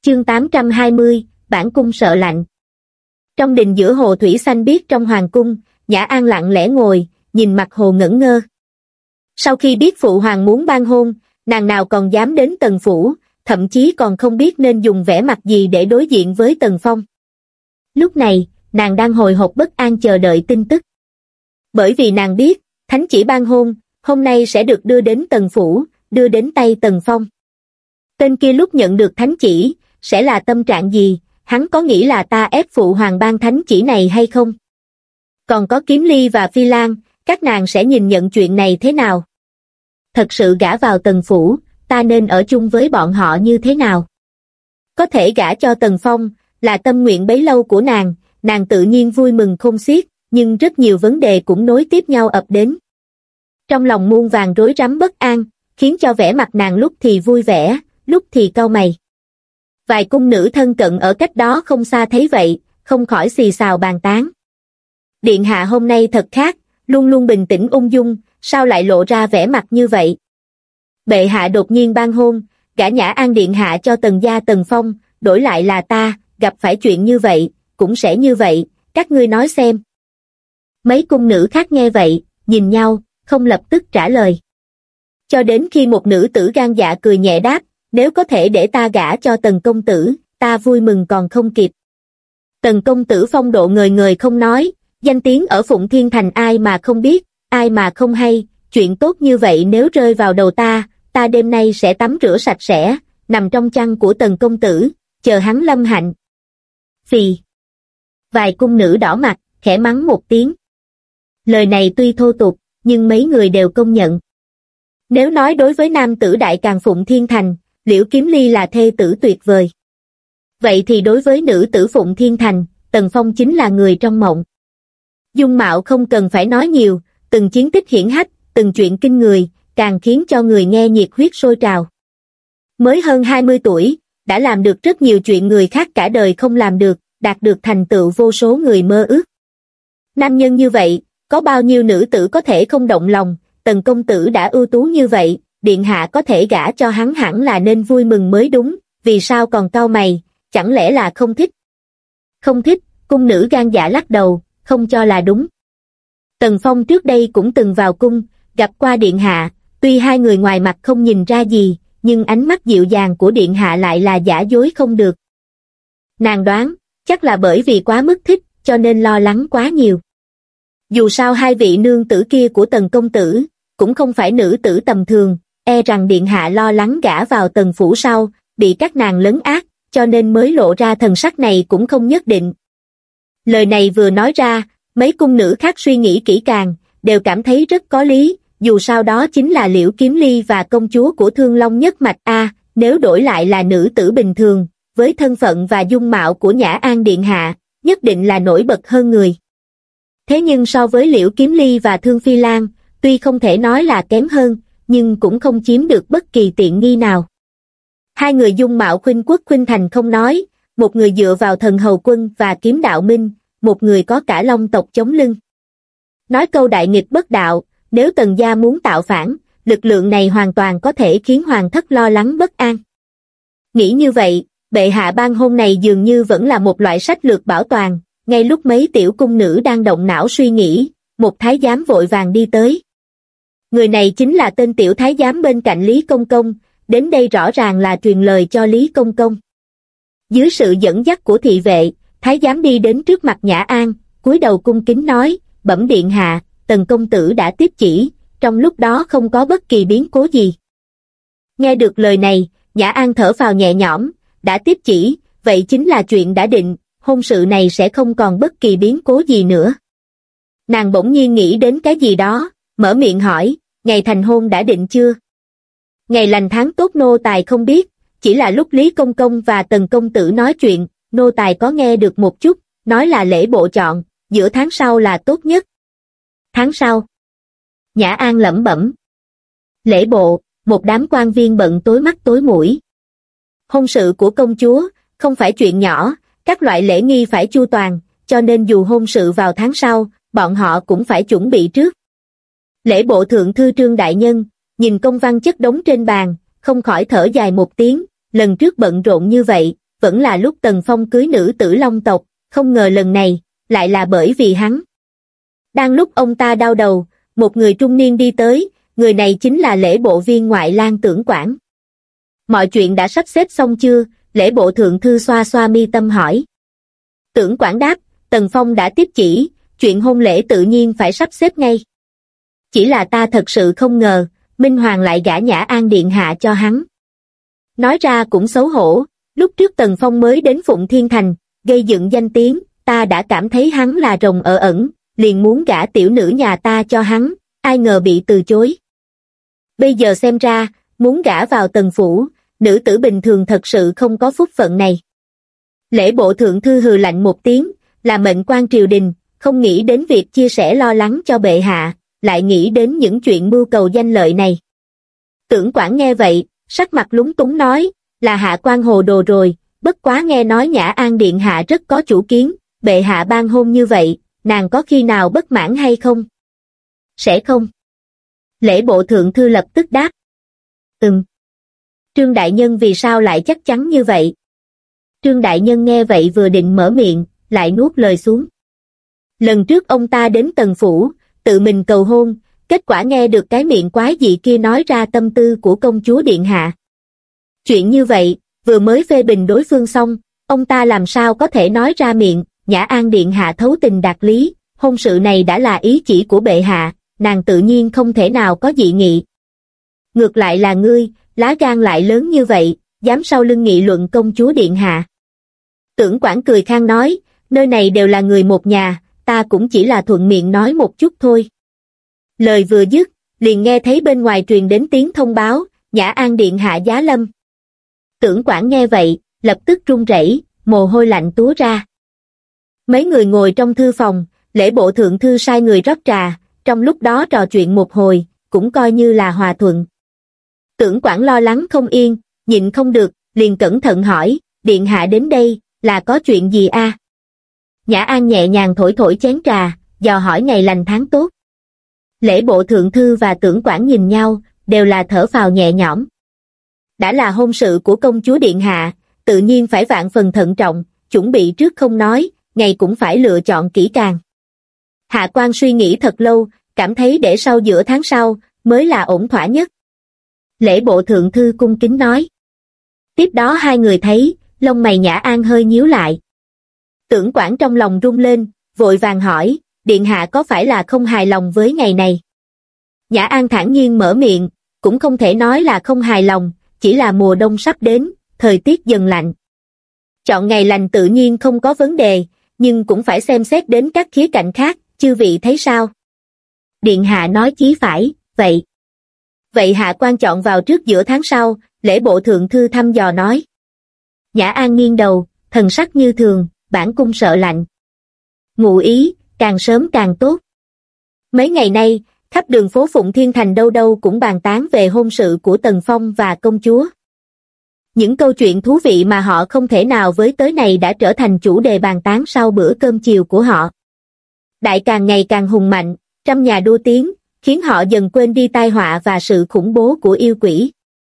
Chương 820, bản cung sợ lạnh. Trong đình giữa hồ thủy xanh biếc trong hoàng cung, Nhã An lặng lẽ ngồi, nhìn mặt hồ ngẩn ngơ. Sau khi biết phụ hoàng muốn ban hôn, nàng nào còn dám đến Tần phủ, thậm chí còn không biết nên dùng vẻ mặt gì để đối diện với Tần Phong. Lúc này, nàng đang hồi hộp bất an chờ đợi tin tức. Bởi vì nàng biết, thánh chỉ ban hôn, hôm nay sẽ được đưa đến Tần phủ, đưa đến tay Tần Phong. Tên kia lúc nhận được thánh chỉ, sẽ là tâm trạng gì, hắn có nghĩ là ta ép phụ hoàng ban thánh chỉ này hay không? Còn có Kiếm Ly và Phi Lan, các nàng sẽ nhìn nhận chuyện này thế nào? Thật sự gả vào Tần phủ, ta nên ở chung với bọn họ như thế nào? Có thể gả cho Tần Phong, là tâm nguyện bấy lâu của nàng tự nhiên vui mừng khôn xiết, nhưng rất nhiều vấn đề cũng nối tiếp nhau ập đến. Trong lòng muôn vàn rối rắm bất an, khiến cho vẻ mặt nàng lúc thì vui vẻ, lúc thì cau mày. Vài cung nữ thân cận ở cách đó không xa thấy vậy, không khỏi xì xào bàn tán. Điện hạ hôm nay thật khác, luôn luôn bình tĩnh ung dung, sao lại lộ ra vẻ mặt như vậy? Bệ hạ đột nhiên ban hôn, gả Nhã An điện hạ cho Tần gia Tần Phong, đổi lại là ta, gặp phải chuyện như vậy, cũng sẽ như vậy, các ngươi nói xem. Mấy cung nữ khác nghe vậy, nhìn nhau, không lập tức trả lời. Cho đến khi một nữ tử gan dạ cười nhẹ đáp, nếu có thể để ta gả cho Tần công tử, ta vui mừng còn không kịp. Tần công tử phong độ ngời ngời không nói, danh tiếng ở Phụng Thiên Thành ai mà không biết, ai mà không hay, chuyện tốt như vậy nếu rơi vào đầu ta đêm nay sẽ tắm rửa sạch sẽ, nằm trong chăn của Tần công tử, chờ hắn lâm hạnh. Phì. Vài cung nữ đỏ mặt, khẽ mắng một tiếng. Lời này tuy thô tục, nhưng mấy người đều công nhận. Nếu nói đối với nam tử đại càn Phụng Thiên Thành, Liễu Kiếm Ly là thê tử tuyệt vời. Vậy thì đối với nữ tử Phụng Thiên Thành, Tần Phong chính là người trong mộng. Dung mạo không cần phải nói nhiều, từng chiến tích hiển hách, từng chuyện kinh người, càng khiến cho người nghe nhiệt huyết sôi trào. Mới hơn 20 tuổi, đã làm được rất nhiều chuyện người khác cả đời không làm được, đạt được thành tựu vô số người mơ ước. Nam nhân như vậy, có bao nhiêu nữ tử có thể không động lòng, Tần công tử đã ưu tú như vậy, điện hạ có thể gả cho hắn hẳn là nên vui mừng mới đúng, vì sao còn cau mày, chẳng lẽ là không thích? Không thích, cung nữ gan dạ lắc đầu, không cho là đúng. Tần Phong trước đây cũng từng vào cung, gặp qua điện hạ, tuy hai người ngoài mặt không nhìn ra gì, nhưng ánh mắt dịu dàng của điện hạ lại là giả dối không được. Nàng đoán, chắc là bởi vì quá mức thích, cho nên lo lắng quá nhiều. Dù sao hai vị nương tử kia của Tần công tử, cũng không phải nữ tử tầm thường, e rằng điện hạ lo lắng gả vào Tần phủ sau, bị các nàng lấn át, cho nên mới lộ ra thần sắc này cũng không nhất định. Lời này vừa nói ra, mấy cung nữ khác suy nghĩ kỹ càng, đều cảm thấy rất có lý, dù sao đó chính là Liễu Kiếm Ly và công chúa của Thương Long nhất mạch A, nếu đổi lại là nữ tử bình thường, với thân phận và dung mạo của Nhã An điện hạ, nhất định là nổi bật hơn người. Thế nhưng so với Liễu Kiếm Ly và Thương Phi Lan, tuy không thể nói là kém hơn, nhưng cũng không chiếm được bất kỳ tiện nghi nào. Hai người dung mạo khuynh quốc khuynh thành không nói, một người dựa vào thần hầu quân và kiếm đạo minh, một người có cả long tộc chống lưng. Nói câu đại nghịch bất đạo, nếu Tần gia muốn tạo phản, lực lượng này hoàn toàn có thể khiến hoàng thất lo lắng bất an. Nghĩ như vậy, bệ hạ ban hôn này dường như vẫn là một loại sách lược bảo toàn, ngay lúc mấy tiểu cung nữ đang động não suy nghĩ, một thái giám vội vàng đi tới. Người này chính là tên tiểu thái giám bên cạnh Lý Công Công, đến đây rõ ràng là truyền lời cho Lý Công Công. Dưới sự dẫn dắt của thị vệ, thái giám đi đến trước mặt Nhã An, cúi đầu cung kính nói, bẩm điện hạ, Tần công tử đã tiếp chỉ, trong lúc đó không có bất kỳ biến cố gì. Nghe được lời này, Nhã An thở phào nhẹ nhõm, đã tiếp chỉ, vậy chính là chuyện đã định, hôn sự này sẽ không còn bất kỳ biến cố gì nữa. Nàng bỗng nhiên nghĩ đến cái gì đó, mở miệng hỏi, ngày thành hôn đã định chưa? Ngày lành tháng tốt nô tài không biết, chỉ là lúc Lý Công Công và Tần công tử nói chuyện, nô tài có nghe được một chút, nói là lễ bộ chọn, giữa tháng sau là tốt nhất. Tháng sau? Nhã An lẩm bẩm. Lễ bộ, một đám quan viên bận tối mắt tối mũi. Hôn sự của công chúa, không phải chuyện nhỏ, các loại lễ nghi phải chu toàn, cho nên dù hôn sự vào tháng sau, bọn họ cũng phải chuẩn bị trước. Lễ bộ thượng thư Trương đại nhân, nhìn công văn chất đống trên bàn, không khỏi thở dài một tiếng, lần trước bận rộn như vậy, vẫn là lúc Tần Phong cưới nữ tử Long tộc, không ngờ lần này, lại là bởi vì hắn. Đang lúc ông ta đau đầu, một người trung niên đi tới, người này chính là lễ bộ viên ngoại lang Tưởng Quảng. Mọi chuyện đã sắp xếp xong chưa? Lễ bộ thượng thư xoa xoa mi tâm hỏi. Tưởng Quảng đáp, Tần Phong đã tiếp chỉ, chuyện hôn lễ tự nhiên phải sắp xếp ngay. Chỉ là ta thật sự không ngờ, Minh Hoàng lại gả Nhã An điện hạ cho hắn. Nói ra cũng xấu hổ, lúc trước Tần Phong mới đến Phụng Thiên Thành, gây dựng danh tiếng, ta đã cảm thấy hắn là rồng ở ẩn, liền muốn gả tiểu nữ nhà ta cho hắn, ai ngờ bị từ chối. Bây giờ xem ra, muốn gả vào Tần phủ, nữ tử bình thường thật sự không có phúc phận này. Lễ bộ thượng thư hừ lạnh một tiếng, là mệnh quan triều đình, không nghĩ đến việc chia sẻ lo lắng cho bệ hạ, lại nghĩ đến những chuyện mưu cầu danh lợi này. Tưởng Quảng nghe vậy, sắc mặt lúng túng nói, là hạ quan hồ đồ rồi, bất quá nghe nói Nhã An điện hạ rất có chủ kiến, bệ hạ ban hôn như vậy, nàng có khi nào bất mãn hay không? Sẽ không. Lễ bộ thượng thư lập tức đáp. Trương đại nhân vì sao lại chắc chắn như vậy? Trương đại nhân nghe vậy vừa định mở miệng, lại nuốt lời xuống. Lần trước ông ta đến Tần phủ, tự mình cầu hôn, kết quả nghe được cái miệng quái dị kia nói ra tâm tư của công chúa điện hạ. Chuyện như vậy, vừa mới phê bình đối phương xong, ông ta làm sao có thể nói ra miệng, Nhã An điện hạ thấu tình đạt lý, hôn sự này đã là ý chỉ của bệ hạ, nàng tự nhiên không thể nào có dị nghị. Ngược lại là ngươi, lá gan lại lớn như vậy, dám sau lưng nghị luận công chúa điện hạ. Tưởng Quảng cười khang nói, nơi này đều là người một nhà, ta cũng chỉ là thuận miệng nói một chút thôi. Lời vừa dứt, liền nghe thấy bên ngoài truyền đến tiếng thông báo, Nhã An điện hạ giá lâm. Tưởng Quảng nghe vậy, lập tức run rẩy, mồ hôi lạnh túa ra. Mấy người ngồi trong thư phòng, lễ bộ thượng thư sai người rót trà, trong lúc đó trò chuyện một hồi, cũng coi như là hòa thuận. Tưởng Quảng lo lắng không yên, nhịn không được, liền cẩn thận hỏi, điện hạ đến đây, là có chuyện gì a? Nhã An nhẹ nhàng thổi thổi chén trà, dò hỏi ngày lành tháng tốt. Lễ bộ thượng thư và Tưởng Quảng nhìn nhau, đều là thở phào nhẹ nhõm. Đã là hôn sự của công chúa điện hạ, tự nhiên phải vạn phần thận trọng, chuẩn bị trước không nói, ngày cũng phải lựa chọn kỹ càng. Hạ quan suy nghĩ thật lâu, cảm thấy để sau giữa tháng sau, mới là ổn thỏa nhất. Lễ bộ thượng thư cung kính nói. Tiếp đó hai người thấy, lông mày Nhã An hơi nhíu lại. Tưởng Quảng trong lòng rung lên, vội vàng hỏi, điện hạ có phải là không hài lòng với ngày này? Nhã An thản nhiên mở miệng, cũng không thể nói là không hài lòng, chỉ là mùa đông sắp đến, thời tiết dần lạnh. Chọn ngày lành tự nhiên không có vấn đề, nhưng cũng phải xem xét đến các khía cạnh khác, chư vị thấy sao? Điện hạ nói chí phải, vậy. Vậy hạ quan chọn vào trước giữa tháng sau, lễ bộ thượng thư thăm dò nói. Nhã An nghiêng đầu, thần sắc như thường, bản cung sợ lạnh. Ngụ ý, càng sớm càng tốt. Mấy ngày nay, khắp đường phố Phụng Thiên Thành đâu đâu cũng bàn tán về hôn sự của Tần Phong và công chúa. Những câu chuyện thú vị mà họ không thể nào với tới này đã trở thành chủ đề bàn tán sau bữa cơm chiều của họ. Đại càng ngày càng hùng mạnh, trăm nhà đua tiếng, khiến họ dần quên đi tai họa và sự khủng bố của yêu quỷ.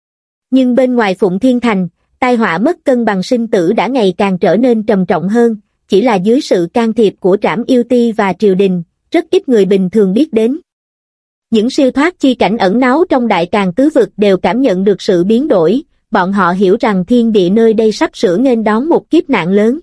Nhưng bên ngoài Phụng Thiên Thành, tai họa mất cân bằng sinh tử đã ngày càng trở nên trầm trọng hơn, chỉ là dưới sự can thiệp của Trảm Yêu Ti và triều đình, rất ít người bình thường biết đến. Những siêu thoát chi cảnh ẩn náu trong đại càng tứ vực đều cảm nhận được sự biến đổi, bọn họ hiểu rằng thiên địa nơi đây sắp sửa nghênh đón một kiếp nạn lớn.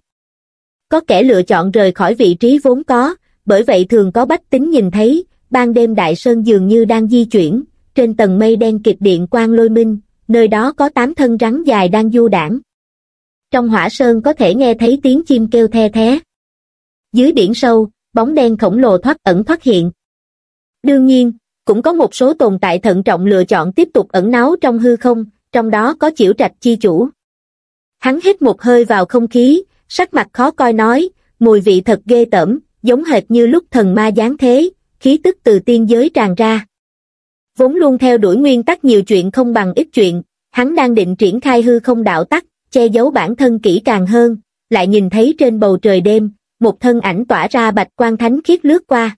Có kẻ lựa chọn rời khỏi vị trí vốn có, bởi vậy thường có bách tính nhìn thấy, ban đêm Đại Sơn dường như đang di chuyển, trên tầng mây đen kịch điện quang lôi minh, nơi đó có 8 thân rắn dài đang du đãng. Trong hỏa sơn có thể nghe thấy tiếng chim kêu the thé. Dưới biển sâu, bóng đen khổng lồ thoát ẩn thoát hiện. Đương nhiên, cũng có một số tồn tại thận trọng lựa chọn tiếp tục ẩn náu trong hư không, trong đó có Chiểu Trạch chi chủ. Hắn hít một hơi vào không khí, sắc mặt khó coi nói, mùi vị thật ghê tởm, giống hệt như lúc thần ma giáng thế, khí tức từ tiên giới tràn ra. Vốn luôn theo đuổi nguyên tắc nhiều chuyện không bằng ít chuyện, hắn đang định triển khai hư không đạo tắc, che giấu bản thân kỹ càng hơn, lại nhìn thấy trên bầu trời đêm, một thân ảnh tỏa ra bạch quang thánh khiết lướt qua.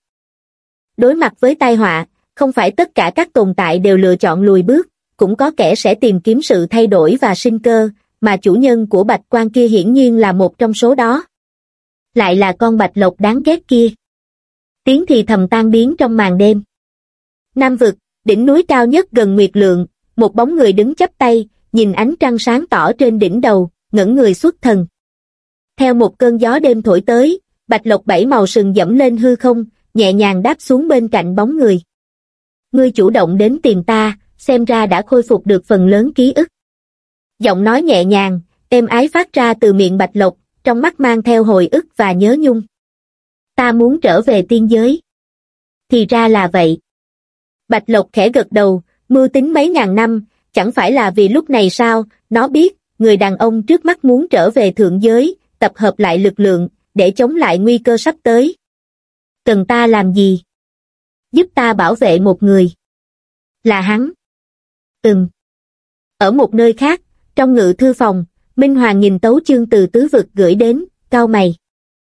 Đối mặt với tai họa, không phải tất cả các tồn tại đều lựa chọn lùi bước, cũng có kẻ sẽ tìm kiếm sự thay đổi và sinh cơ, mà chủ nhân của bạch quan kia hiển nhiên là một trong số đó. Lại là con bạch lộc đáng ghét kia. Tiếng thì thầm tan biến trong màn đêm. Nam vực, đỉnh núi cao nhất gần Nguyệt Lượng, một bóng người đứng chắp tay, nhìn ánh trăng sáng tỏ trên đỉnh đầu, ngẩng người xuất thần. Theo một cơn gió đêm thổi tới, bạch lộc 7 màu sừng dẫm lên hư không, nhẹ nhàng đáp xuống bên cạnh bóng người. Ngươi chủ động đến tìm ta, xem ra đã khôi phục được phần lớn ký ức. Giọng nói nhẹ nhàng, êm ái phát ra từ miệng bạch lộc, trong mắt mang theo hồi ức và nhớ nhung. Ta muốn trở về tiên giới. Thì ra là vậy. Bạch lộc khẽ gật đầu, mưu tính mấy ngàn năm, chẳng phải là vì lúc này sao? Nó biết, người đàn ông trước mắt muốn trở về thượng giới, tập hợp lại lực lượng, để chống lại nguy cơ sắp tới. Cần ta làm gì? Giúp ta bảo vệ một người. Là hắn. Ở một nơi khác, trong ngự thư phòng, Minh Hoàng nhìn tấu chương từ tứ vực gửi đến, cau mày.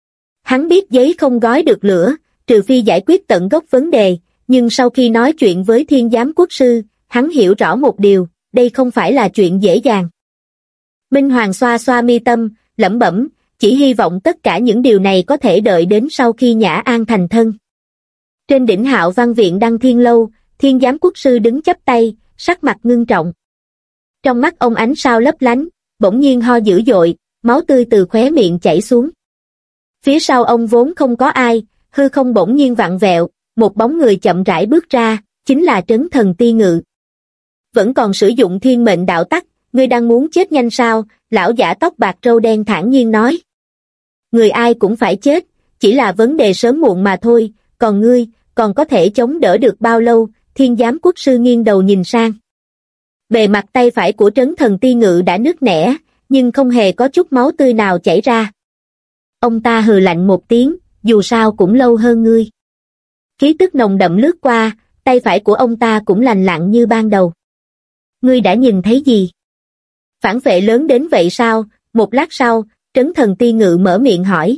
Hắn biết giấy không gói được lửa, trừ phi giải quyết tận gốc vấn đề, nhưng sau khi nói chuyện với Thiên Giám Quốc sư, hắn hiểu rõ một điều, đây không phải là chuyện dễ dàng. Minh Hoàng xoa xoa mi tâm, lẩm bẩm, chỉ hy vọng tất cả những điều này có thể đợi đến sau khi Nhã An thành thân. Trên đỉnh Hạo Văn viện Đăng Thiên Lâu, Thiên Giám Quốc sư đứng chắp tay, sắc mặt ngưng trọng. Trong mắt ông ánh sao lấp lánh, bỗng nhiên ho dữ dội, máu tươi từ khóe miệng chảy xuống. Phía sau ông vốn không có ai, hư không bỗng nhiên vặn vẹo, một bóng người chậm rãi bước ra, chính là Trấn Thần Ti Ngự. Vẫn còn sử dụng thiên mệnh đạo tắc, ngươi đang muốn chết nhanh sao? Lão giả tóc bạc râu đen thản nhiên nói. Người ai cũng phải chết, chỉ là vấn đề sớm muộn mà thôi, còn ngươi, còn có thể chống đỡ được bao lâu? Thiên Giám Quốc sư nghiêng đầu nhìn sang. Bề mặt tay phải của Trấn Thần Ti Ngự đã nứt nẻ, nhưng không hề có chút máu tươi nào chảy ra. Ông ta hừ lạnh một tiếng, dù sao cũng lâu hơn ngươi. Khí tức nồng đậm lướt qua, tay phải của ông ta cũng lành lặn như ban đầu. Ngươi đã nhìn thấy gì? Phản vệ lớn đến vậy sao? Một lát sau, Trấn Thần Ti Ngự mở miệng hỏi.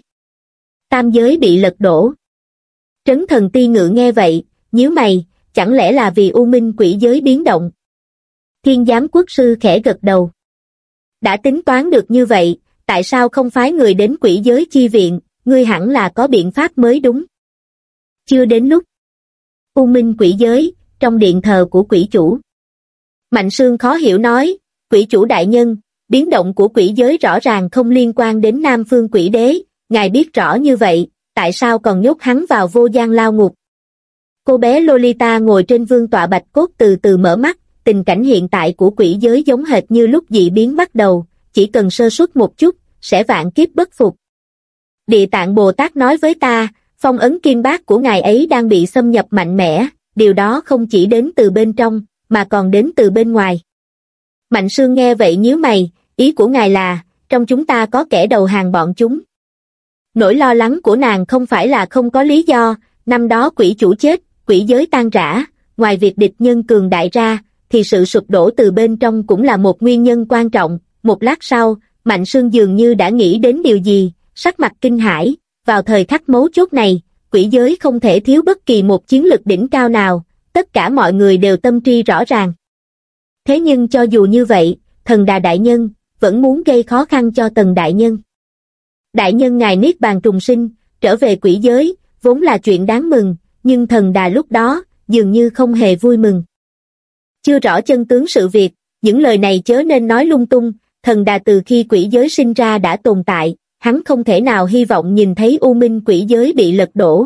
Tam giới bị lật đổ. Trấn Thần Ti Ngự nghe vậy, nhíu mày, chẳng lẽ là vì U Minh quỷ giới biến động? Thiên Giám Quốc sư khẽ gật đầu. Đã tính toán được như vậy, tại sao không phái người đến quỷ giới chi viện, ngươi hẳn là có biện pháp mới đúng. Chưa đến lúc. U Minh quỷ giới, trong điện thờ của quỷ chủ. Mạnh Sương khó hiểu nói, quỷ chủ đại nhân, biến động của quỷ giới rõ ràng không liên quan đến Nam Phương quỷ đế, ngài biết rõ như vậy, tại sao còn nhốt hắn vào vô gian lao ngục? Cô bé Lolita ngồi trên vương tọa bạch cốt từ từ mở mắt, tình cảnh hiện tại của quỷ giới giống hệt như lúc dị biến bắt đầu, chỉ cần sơ suất một chút, sẽ vạn kiếp bất phục. Địa Tạng Bồ Tát nói với ta, phong ấn kim bát của ngài ấy đang bị xâm nhập mạnh mẽ, điều đó không chỉ đến từ bên trong, mà còn đến từ bên ngoài. Mạnh Sương nghe vậy nhíu mày, ý của ngài là, trong chúng ta có kẻ đầu hàng bọn chúng. Nỗi lo lắng của nàng không phải là không có lý do, năm đó quỷ chủ chết, quỷ giới tan rã, ngoài việc địch nhân cường đại ra, thì sự sụp đổ từ bên trong cũng là một nguyên nhân quan trọng. Một lát sau, Mạnh Sương dường như đã nghĩ đến điều gì, sắc mặt kinh hãi, vào thời khắc mấu chốt này, quỷ giới không thể thiếu bất kỳ một chiến lực đỉnh cao nào, tất cả mọi người đều tâm tri rõ ràng. Thế nhưng cho dù như vậy, Thần Đà đại nhân vẫn muốn gây khó khăn cho Tần đại nhân. Đại nhân ngài niết bàn trùng sinh, trở về quỷ giới, vốn là chuyện đáng mừng, nhưng Thần Đà lúc đó dường như không hề vui mừng. Chưa rõ chân tướng sự việc, những lời này chớ nên nói lung tung. Thần Đà từ khi quỷ giới sinh ra đã tồn tại, hắn không thể nào hy vọng nhìn thấy U Minh quỷ giới bị lật đổ.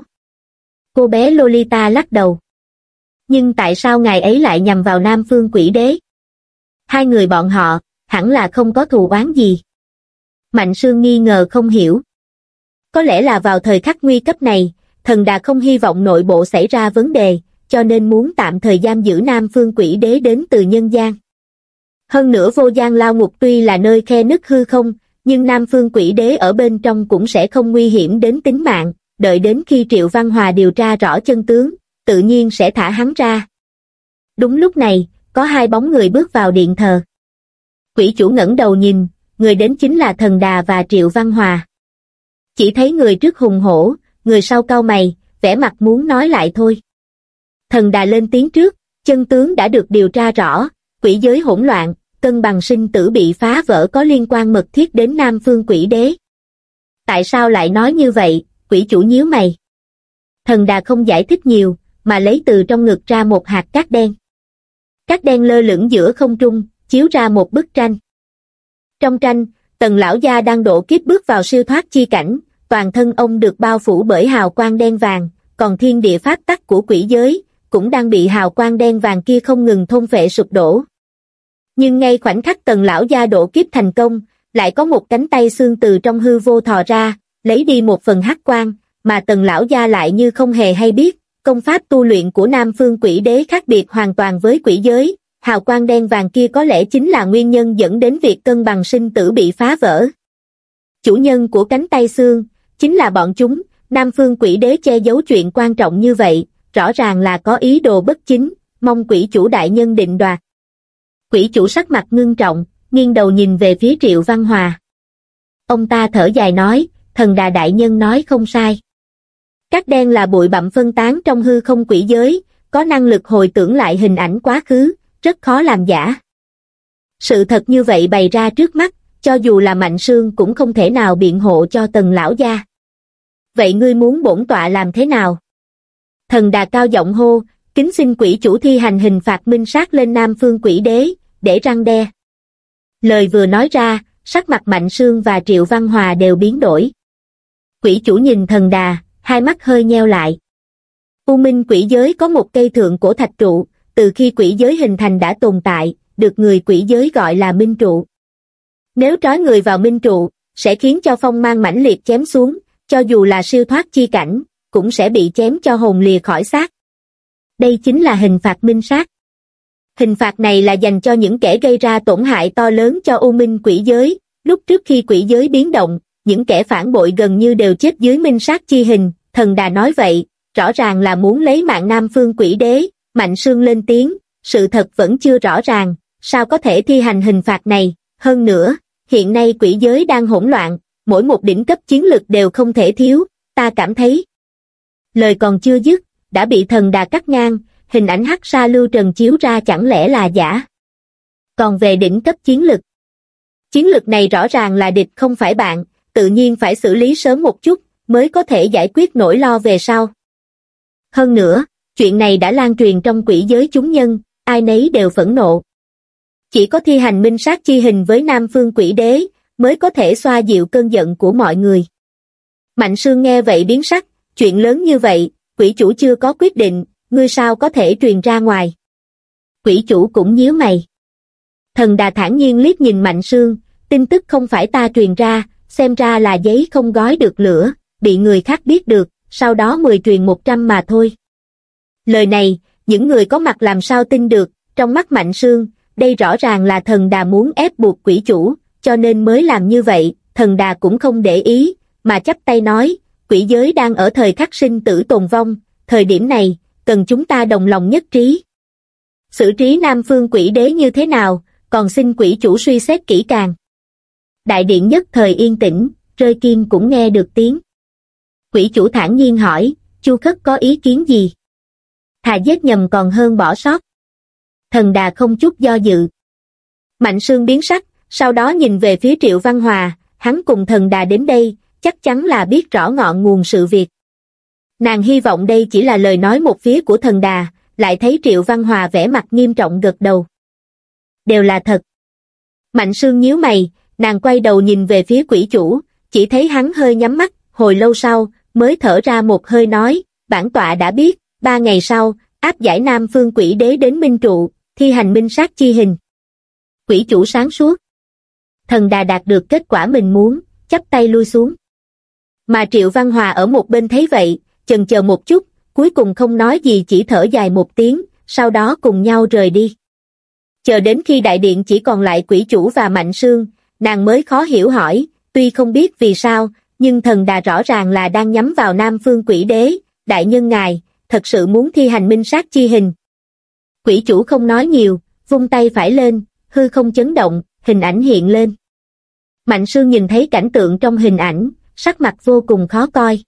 Cô bé Lolita lắc đầu. Nhưng tại sao ngài ấy lại nhằm vào Nam Phương quỷ đế? Hai người bọn họ, hẳn là không có thù oán gì. Mạnh Sương nghi ngờ không hiểu. Có lẽ là vào thời khắc nguy cấp này, Thần Đà không hy vọng nội bộ xảy ra vấn đề, cho nên muốn tạm thời giam giữ Nam Phương quỷ đế đến từ nhân gian. Hơn nữa vô gian lao ngục tuy là nơi khe nứt hư không, nhưng Nam Phương quỷ đế ở bên trong cũng sẽ không nguy hiểm đến tính mạng, đợi đến khi Triệu Văn Hòa điều tra rõ chân tướng, tự nhiên sẽ thả hắn ra. Đúng lúc này, có hai bóng người bước vào điện thờ. Quỷ chủ ngẩng đầu nhìn, người đến chính là Thần Đà và Triệu Văn Hòa. Chỉ thấy người trước hùng hổ, người sau cau mày, vẻ mặt muốn nói lại thôi. Thần Đà lên tiếng trước, chân tướng đã được điều tra rõ, quỷ giới hỗn loạn, cân bằng sinh tử bị phá vỡ có liên quan mật thiết đến Nam Phương Quỷ Đế. Tại sao lại nói như vậy? Quỷ chủ nhíu mày. Thần Đà không giải thích nhiều, mà lấy từ trong ngực ra một hạt cát đen. Cát đen lơ lửng giữa không trung, chiếu ra một bức tranh. Trong tranh, Tần lão gia đang độ kiếp bước vào siêu thoát chi cảnh, toàn thân ông được bao phủ bởi hào quang đen vàng, còn thiên địa pháp tắc của quỷ giới cũng đang bị hào quang đen vàng kia không ngừng thôn phệ sụp đổ. Nhưng ngay khoảnh khắc Tần lão gia độ kiếp thành công, lại có một cánh tay xương từ trong hư vô thò ra, lấy đi một phần hắc quang, mà Tần lão gia lại như không hề hay biết, công pháp tu luyện của Nam Phương Quỷ Đế khác biệt hoàn toàn với quỷ giới, hào quang đen vàng kia có lẽ chính là nguyên nhân dẫn đến việc cân bằng sinh tử bị phá vỡ. Chủ nhân của cánh tay xương chính là bọn chúng. Nam Phương Quỷ Đế che giấu chuyện quan trọng như vậy, rõ ràng là có ý đồ bất chính, mong quỷ chủ đại nhân định đoạt. Quỷ chủ sắc mặt ngưng trọng, nghiêng đầu nhìn về phía Triệu Văn Hòa. Ông ta thở dài nói, Thần Đà đại nhân nói không sai. Cát đen là bụi bặm phân tán trong hư không quỷ giới, có năng lực hồi tưởng lại hình ảnh quá khứ, rất khó làm giả. Sự thật như vậy bày ra trước mắt, cho dù là Mạnh Sương cũng không thể nào biện hộ cho Tần lão gia. Vậy ngươi muốn bổn tọa làm thế nào? Thần Đà cao giọng hô, kính xin quỷ chủ thi hành hình phạt minh sát lên Nam Phương Quỷ Đế, để răn đe. Lời vừa nói ra, sắc mặt Mạnh Sương và Triệu Văn Hòa đều biến đổi. Quỷ chủ nhìn Thần Đà, hai mắt hơi nheo lại. U Minh Quỷ Giới có một cây thượng cổ thạch trụ, từ khi quỷ giới hình thành đã tồn tại, được người quỷ giới gọi là Minh Trụ. Nếu trói người vào Minh Trụ, sẽ khiến cho phong mang mãnh liệt chém xuống, cho dù là siêu thoát chi cảnh, cũng sẽ bị chém cho hồn lìa khỏi xác. Đây chính là hình phạt minh sát. Hình phạt này là dành cho những kẻ gây ra tổn hại to lớn cho U Minh Quỷ Giới. Lúc trước khi quỷ giới biến động, những kẻ phản bội gần như đều chết dưới minh sát chi hình. Thần Đà nói vậy, rõ ràng là muốn lấy mạng Nam Phương Quỷ Đế. Mạnh Sương lên tiếng, sự thật vẫn chưa rõ ràng, sao có thể thi hành hình phạt này. Hơn nữa, hiện nay quỷ giới đang hỗn loạn, mỗi một đỉnh cấp chiến lực đều không thể thiếu, ta cảm thấy. Lời còn chưa dứt, đã bị Thần Đà cắt ngang, hình ảnh hắc sa lưu trần chiếu ra chẳng lẽ là giả. Còn về đỉnh cấp chiến lực này rõ ràng là địch không phải bạn, tự nhiên phải xử lý sớm một chút, mới có thể giải quyết nỗi lo về sau. Hơn nữa, chuyện này đã lan truyền trong quỷ giới chúng nhân, ai nấy đều phẫn nộ. Chỉ có thi hành minh sát chi hình với Nam Phương Quỷ Đế, mới có thể xoa dịu cơn giận của mọi người. Mạnh Sương nghe vậy biến sắc, chuyện lớn như vậy, quỷ chủ chưa có quyết định, ngươi sao có thể truyền ra ngoài. Quỷ chủ cũng nhíu mày. Thần Đà thản nhiên liếc nhìn Mạnh Sương, tin tức không phải ta truyền ra, xem ra là giấy không gói được lửa, bị người khác biết được, sau đó 10 truyền 100 mà thôi. Lời này, những người có mặt làm sao tin được, trong mắt Mạnh Sương, đây rõ ràng là Thần Đà muốn ép buộc quỷ chủ, cho nên mới làm như vậy. Thần Đà cũng không để ý, mà chắp tay nói, quỷ giới đang ở thời khắc sinh tử tồn vong, thời điểm này, cần chúng ta đồng lòng nhất trí. Xử trí Nam Phương Quỷ Đế như thế nào, còn xin quỷ chủ suy xét kỹ càng. Đại điện nhất thời yên tĩnh, Rơi Kim cũng nghe được tiếng. Quỷ chủ thản nhiên hỏi, Chu Khất có ý kiến gì? Thà giết nhầm còn hơn bỏ sót. Thần Đà không chút do dự. Mạnh Sương biến sắc, sau đó nhìn về phía Triệu Văn Hòa, hắn cùng Thần Đà đến đây, chắc chắn là biết rõ ngọn nguồn sự việc. Nàng hy vọng đây chỉ là lời nói một phía của Thần Đà, lại thấy Triệu Văn Hòa vẻ mặt nghiêm trọng gật đầu. Đều là thật. Mạnh Sương nhíu mày, nàng quay đầu nhìn về phía quỷ chủ, chỉ thấy hắn hơi nhắm mắt, hồi lâu sau, mới thở ra một hơi nói, bản tọa đã biết, 3 ngày sau, áp giải Nam Phương Quỷ Đế đến Minh Trụ, thi hành minh sát chi hình. Quỷ chủ sáng suốt. Thần Đà đạt được kết quả mình muốn, chắp tay lui xuống. Mà Triệu Văn Hòa ở một bên thấy vậy, chần chờ một chút, cuối cùng không nói gì chỉ thở dài một tiếng, sau đó cùng nhau rời đi. Chờ đến khi đại điện chỉ còn lại quỷ chủ và Mạnh Sương, nàng mới khó hiểu hỏi, tuy không biết vì sao, nhưng Thần Đà rõ ràng là đang nhắm vào Nam Phương Quỷ Đế, đại nhân ngài, thật sự muốn thi hành minh sát chi hình. Quỷ chủ không nói nhiều, vung tay phải lên, hư không chấn động, hình ảnh hiện lên. Mạnh Sương nhìn thấy cảnh tượng trong hình ảnh, sắc mặt vô cùng khó coi.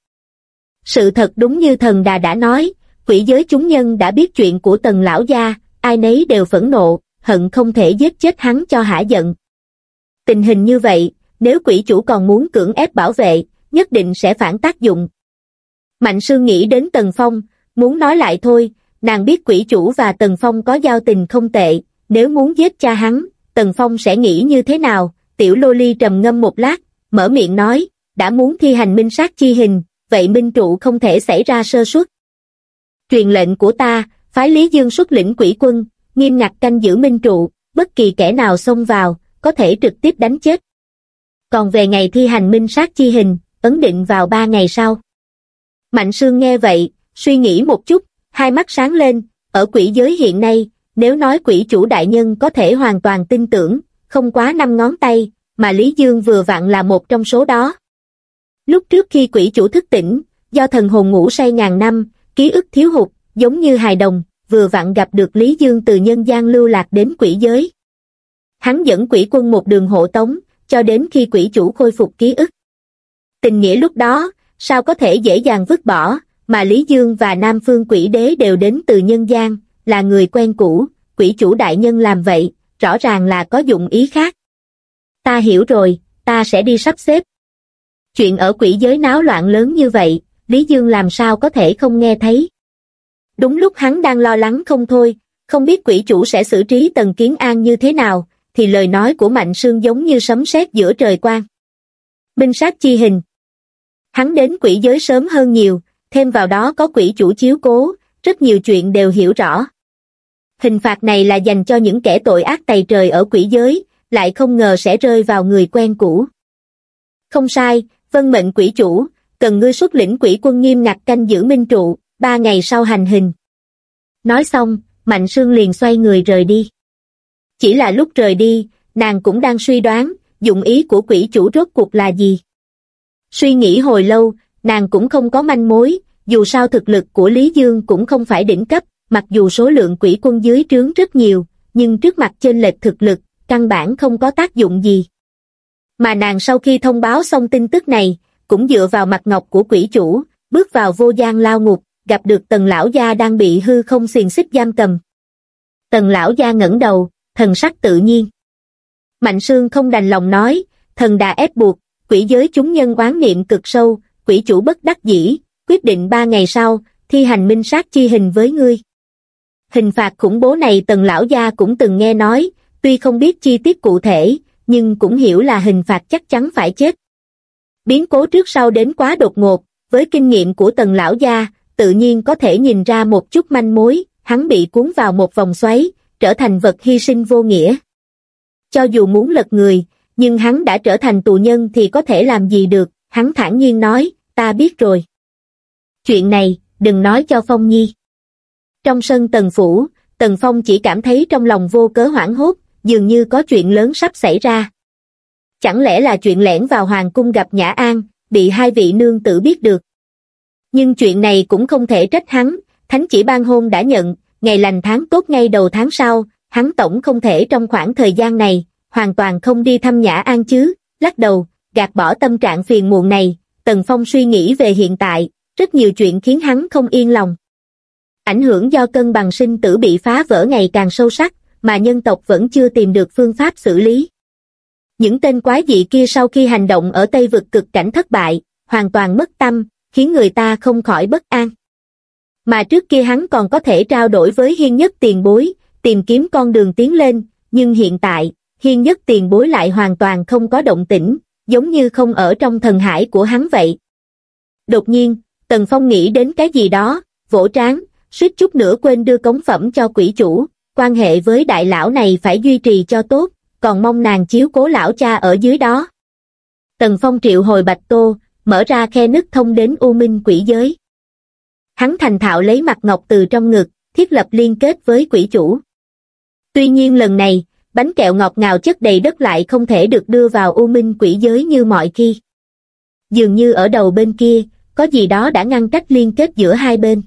Sự thật đúng như Thần Đà đã nói, quỷ giới chúng nhân đã biết chuyện của Tần lão gia, ai nấy đều phẫn nộ, hận không thể giết chết hắn cho hả giận. Tình hình như vậy, nếu quỷ chủ còn muốn cưỡng ép bảo vệ, nhất định sẽ phản tác dụng. Mạnh Sương nghĩ đến Tần Phong, muốn nói lại thôi, nàng biết quỷ chủ và Tần Phong có giao tình không tệ, nếu muốn giết cha hắn, Tần Phong sẽ nghĩ như thế nào? Tiểu Lô Ly trầm ngâm một lát, mở miệng nói, đã muốn thi hành minh sát chi hình, vậy minh trụ không thể xảy ra sơ suất. Truyền lệnh của ta, phái Lý Dương xuất lĩnh quỷ quân, nghiêm ngặt canh giữ minh trụ, bất kỳ kẻ nào xông vào, có thể trực tiếp đánh chết. Còn về ngày thi hành minh sát chi hình, ấn định vào 3 ngày sau. Mạnh Sương nghe vậy, suy nghĩ một chút, hai mắt sáng lên, ở quỷ giới hiện nay, nếu nói quỷ chủ đại nhân có thể hoàn toàn tin tưởng, không quá 5 ngón tay, mà Lý Dương vừa vặn là một trong số đó. Lúc trước khi quỷ chủ thức tỉnh, do thần hồn ngủ say ngàn năm, ký ức thiếu hụt, giống như hài đồng, vừa vặn gặp được Lý Dương từ nhân gian lưu lạc đến quỷ giới. Hắn dẫn quỷ quân một đường hộ tống, cho đến khi quỷ chủ khôi phục ký ức. Tình nghĩa lúc đó, sao có thể dễ dàng vứt bỏ, mà Lý Dương và Nam Phương Quỷ Đế đều đến từ nhân gian, là người quen cũ, quỷ chủ đại nhân làm vậy, rõ ràng là có dụng ý khác. Ta hiểu rồi, ta sẽ đi sắp xếp. Chuyện ở quỷ giới náo loạn lớn như vậy, Lý Dương làm sao có thể không nghe thấy. Đúng lúc hắn đang lo lắng không thôi, không biết quỷ chủ sẽ xử trí Tần Kiến An như thế nào, thì lời nói của Mạnh Sương giống như sấm sét giữa trời quang. Minh sát chi hình. Hắn đến quỷ giới sớm hơn nhiều, thêm vào đó có quỷ chủ chiếu cố, rất nhiều chuyện đều hiểu rõ. Hình phạt này là dành cho những kẻ tội ác tày trời ở quỷ giới, lại không ngờ sẽ rơi vào người quen cũ. Không sai, vâng mệnh quỷ chủ, cần ngươi xuất lĩnh quỷ quân nghiêm ngặt canh giữ minh trụ, 3 ngày sau hành hình. Nói xong, Mạnh Sương liền xoay người rời đi. Chỉ là lúc rời đi, nàng cũng đang suy đoán, dụng ý của quỷ chủ rốt cuộc là gì. Suy nghĩ hồi lâu, nàng cũng không có manh mối, dù sao thực lực của Lý Dương cũng không phải đỉnh cấp, mặc dù số lượng quỷ quân dưới trướng rất nhiều, nhưng trước mặt chênh lệch thực lực, căn bản không có tác dụng gì. Mà nàng sau khi thông báo xong tin tức này, cũng dựa vào mặt ngọc của quỷ chủ, bước vào vô gian lao ngục, gặp được Tần lão gia đang bị hư không xiềng xích giam cầm. Tần lão gia ngẩng đầu, thần sắc tự nhiên. Mạnh Sương không đành lòng nói, thần đã ép buộc, quỷ giới chúng nhân oán niệm cực sâu, quỷ chủ bất đắc dĩ, quyết định 3 ngày sau, thi hành minh sát chi hình với ngươi. Hình phạt khủng bố này Tần lão gia cũng từng nghe nói, tuy không biết chi tiết cụ thể, nhưng cũng hiểu là hình phạt chắc chắn phải chết. Biến cố trước sau đến quá đột ngột, với kinh nghiệm của Tần lão gia, tự nhiên có thể nhìn ra một chút manh mối, hắn bị cuốn vào một vòng xoáy, trở thành vật hy sinh vô nghĩa. Cho dù muốn lật người, nhưng hắn đã trở thành tù nhân thì có thể làm gì được, hắn thản nhiên nói, ta biết rồi. Chuyện này, đừng nói cho Phong Nhi. Trong sân Tần phủ, Tần Phong chỉ cảm thấy trong lòng vô cớ hoảng hốt, dường như có chuyện lớn sắp xảy ra. Chẳng lẽ là chuyện lẻn vào hoàng cung gặp Nhã An, bị hai vị nương tử biết được. Nhưng chuyện này cũng không thể trách hắn, thánh chỉ ban hôn đã nhận, ngày lành tháng tốt ngay đầu tháng sau, hắn tổng không thể trong khoảng thời gian này, hoàn toàn không đi thăm Nhã An chứ, lắc đầu, gạt bỏ tâm trạng phiền muộn này, Tần Phong suy nghĩ về hiện tại, rất nhiều chuyện khiến hắn không yên lòng. Ảnh hưởng do cân bằng sinh tử bị phá vỡ ngày càng sâu sắc, mà nhân tộc vẫn chưa tìm được phương pháp xử lý. Những tên quái dị kia sau khi hành động ở Tây Vực cực cảnh thất bại, hoàn toàn mất tâm, khiến người ta không khỏi bất an. Mà trước kia hắn còn có thể trao đổi với Hiên Nhất tiền bối, tìm kiếm con đường tiến lên, nhưng hiện tại, Hiên Nhất tiền bối lại hoàn toàn không có động tĩnh, giống như không ở trong thần hải của hắn vậy. Đột nhiên, Tần Phong nghĩ đến cái gì đó, vỗ trán, suýt chút nữa quên đưa cống phẩm cho quỷ chủ, quan hệ với đại lão này phải duy trì cho tốt, còn mong nàng chiếu cố lão cha ở dưới đó. Tần Phong triệu hồi Bạch Tô, mở ra khe nứt thông đến U Minh quỷ giới. Hắn thành thạo lấy mặt ngọc từ trong ngực, thiết lập liên kết với quỷ chủ. Tuy nhiên lần này, bánh kẹo ngọt ngào chất đầy đất lại không thể được đưa vào U Minh quỷ giới như mọi khi. Dường như ở đầu bên kia, có gì đó đã ngăn cách liên kết giữa hai bên.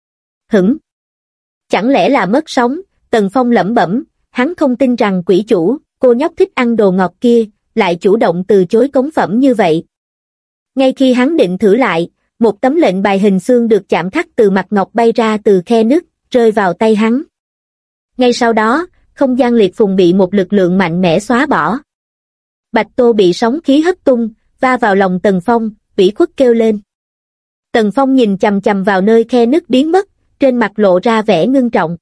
Chẳng lẽ là mất sóng? Tần Phong lẩm bẩm, hắn không tin rằng quỷ chủ, cô nhóc thích ăn đồ ngọt kia, lại chủ động từ chối cống phẩm như vậy. Ngay khi hắn định thử lại, một tấm lệnh bài hình xương được chạm khắc từ mặt ngọc bay ra từ khe nứt, rơi vào tay hắn. Ngay sau đó, không gian liệt phùng bị một lực lượng mạnh mẽ xóa bỏ. Bạch Tô bị sóng khí hất tung, va vào lòng Tần Phong, ủy khuất kêu lên. Tần Phong nhìn chằm chằm vào nơi khe nứt biến mất, trên mặt lộ ra vẻ ngưng trọng.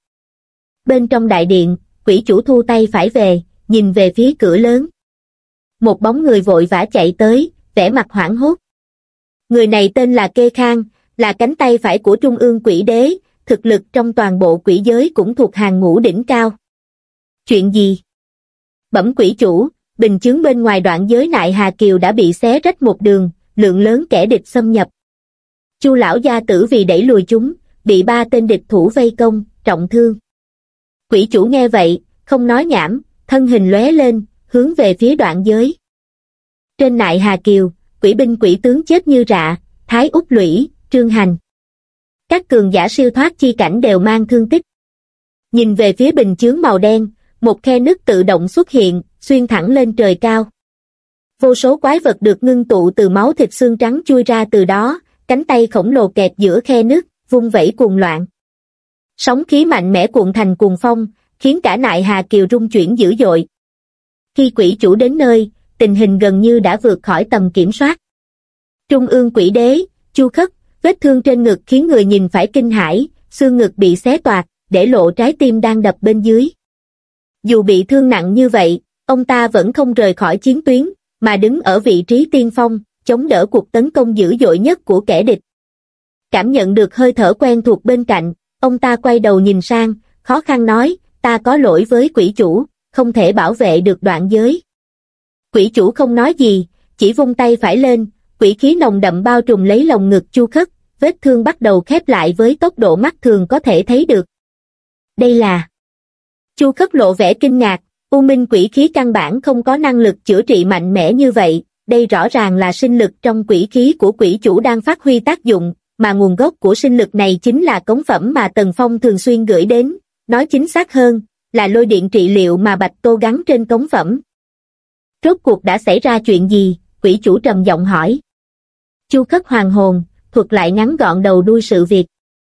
Bên trong đại điện, quỷ chủ thu tay phải về, nhìn về phía cửa lớn. Một bóng người vội vã chạy tới, vẻ mặt hoảng hốt. Người này tên là Kê Khang, là cánh tay phải của Trung ương Quỷ Đế, thực lực trong toàn bộ quỷ giới cũng thuộc hàng ngũ đỉnh cao. Chuyện gì? Bẩm quỷ chủ, bình chướng bên ngoài đoạn giới Nại Hà Kiều đã bị xé rách một đường, lượng lớn kẻ địch xâm nhập. Chu lão gia tử vì đẩy lùi chúng, bị 3 tên địch thủ vây công, trọng thương. Quỷ chủ nghe vậy, không nói nhảm, thân hình lóe lên, hướng về phía đoạn giới. Trên Nại Hà Kiều, quỷ binh quỷ tướng chết như rạ, Thái Úc Lũy, Trương Hành. Các cường giả siêu thoát chi cảnh đều mang thương tích. Nhìn về phía bình chướng màu đen, một khe nứt tự động xuất hiện, xuyên thẳng lên trời cao. Vô số quái vật được ngưng tụ từ máu thịt xương trắng chui ra từ đó, cánh tay khổng lồ kẹp giữa khe nứt, vung vẩy cuồng loạn. Sóng khí mạnh mẽ cuộn thành cuồng phong, khiến cả Nại Hà Kiều rung chuyển dữ dội. Khi quỷ chủ đến nơi, tình hình gần như đã vượt khỏi tầm kiểm soát. Trung ương Quỷ Đế, Chu Khất, vết thương trên ngực khiến người nhìn phải kinh hãi, xương ngực bị xé toạc, để lộ trái tim đang đập bên dưới. Dù bị thương nặng như vậy, ông ta vẫn không rời khỏi chiến tuyến, mà đứng ở vị trí tiên phong, chống đỡ cuộc tấn công dữ dội nhất của kẻ địch. Cảm nhận được hơi thở quen thuộc bên cạnh, ông ta quay đầu nhìn sang, khó khăn nói, ta có lỗi với quỷ chủ, không thể bảo vệ được đoạn giới. Quỷ chủ không nói gì, chỉ vung tay phải lên, quỷ khí nồng đậm bao trùm lấy lồng ngực Chu Khất, vết thương bắt đầu khép lại với tốc độ mắt thường có thể thấy được. Đây là... Chu Khất lộ vẻ kinh ngạc, U Minh quỷ khí căn bản không có năng lực chữa trị mạnh mẽ như vậy, đây rõ ràng là sinh lực trong quỷ khí của quỷ chủ đang phát huy tác dụng, mà nguồn gốc của sinh lực này chính là cống phẩm mà Tần Phong thường xuyên gửi đến, nói chính xác hơn, là lôi điện trị liệu mà Bạch Tô gắn trên cống phẩm. Rốt cuộc đã xảy ra chuyện gì? Quỷ chủ trầm giọng hỏi. Chu Khất hoàn hồn, thuật lại ngắn gọn đầu đuôi sự việc.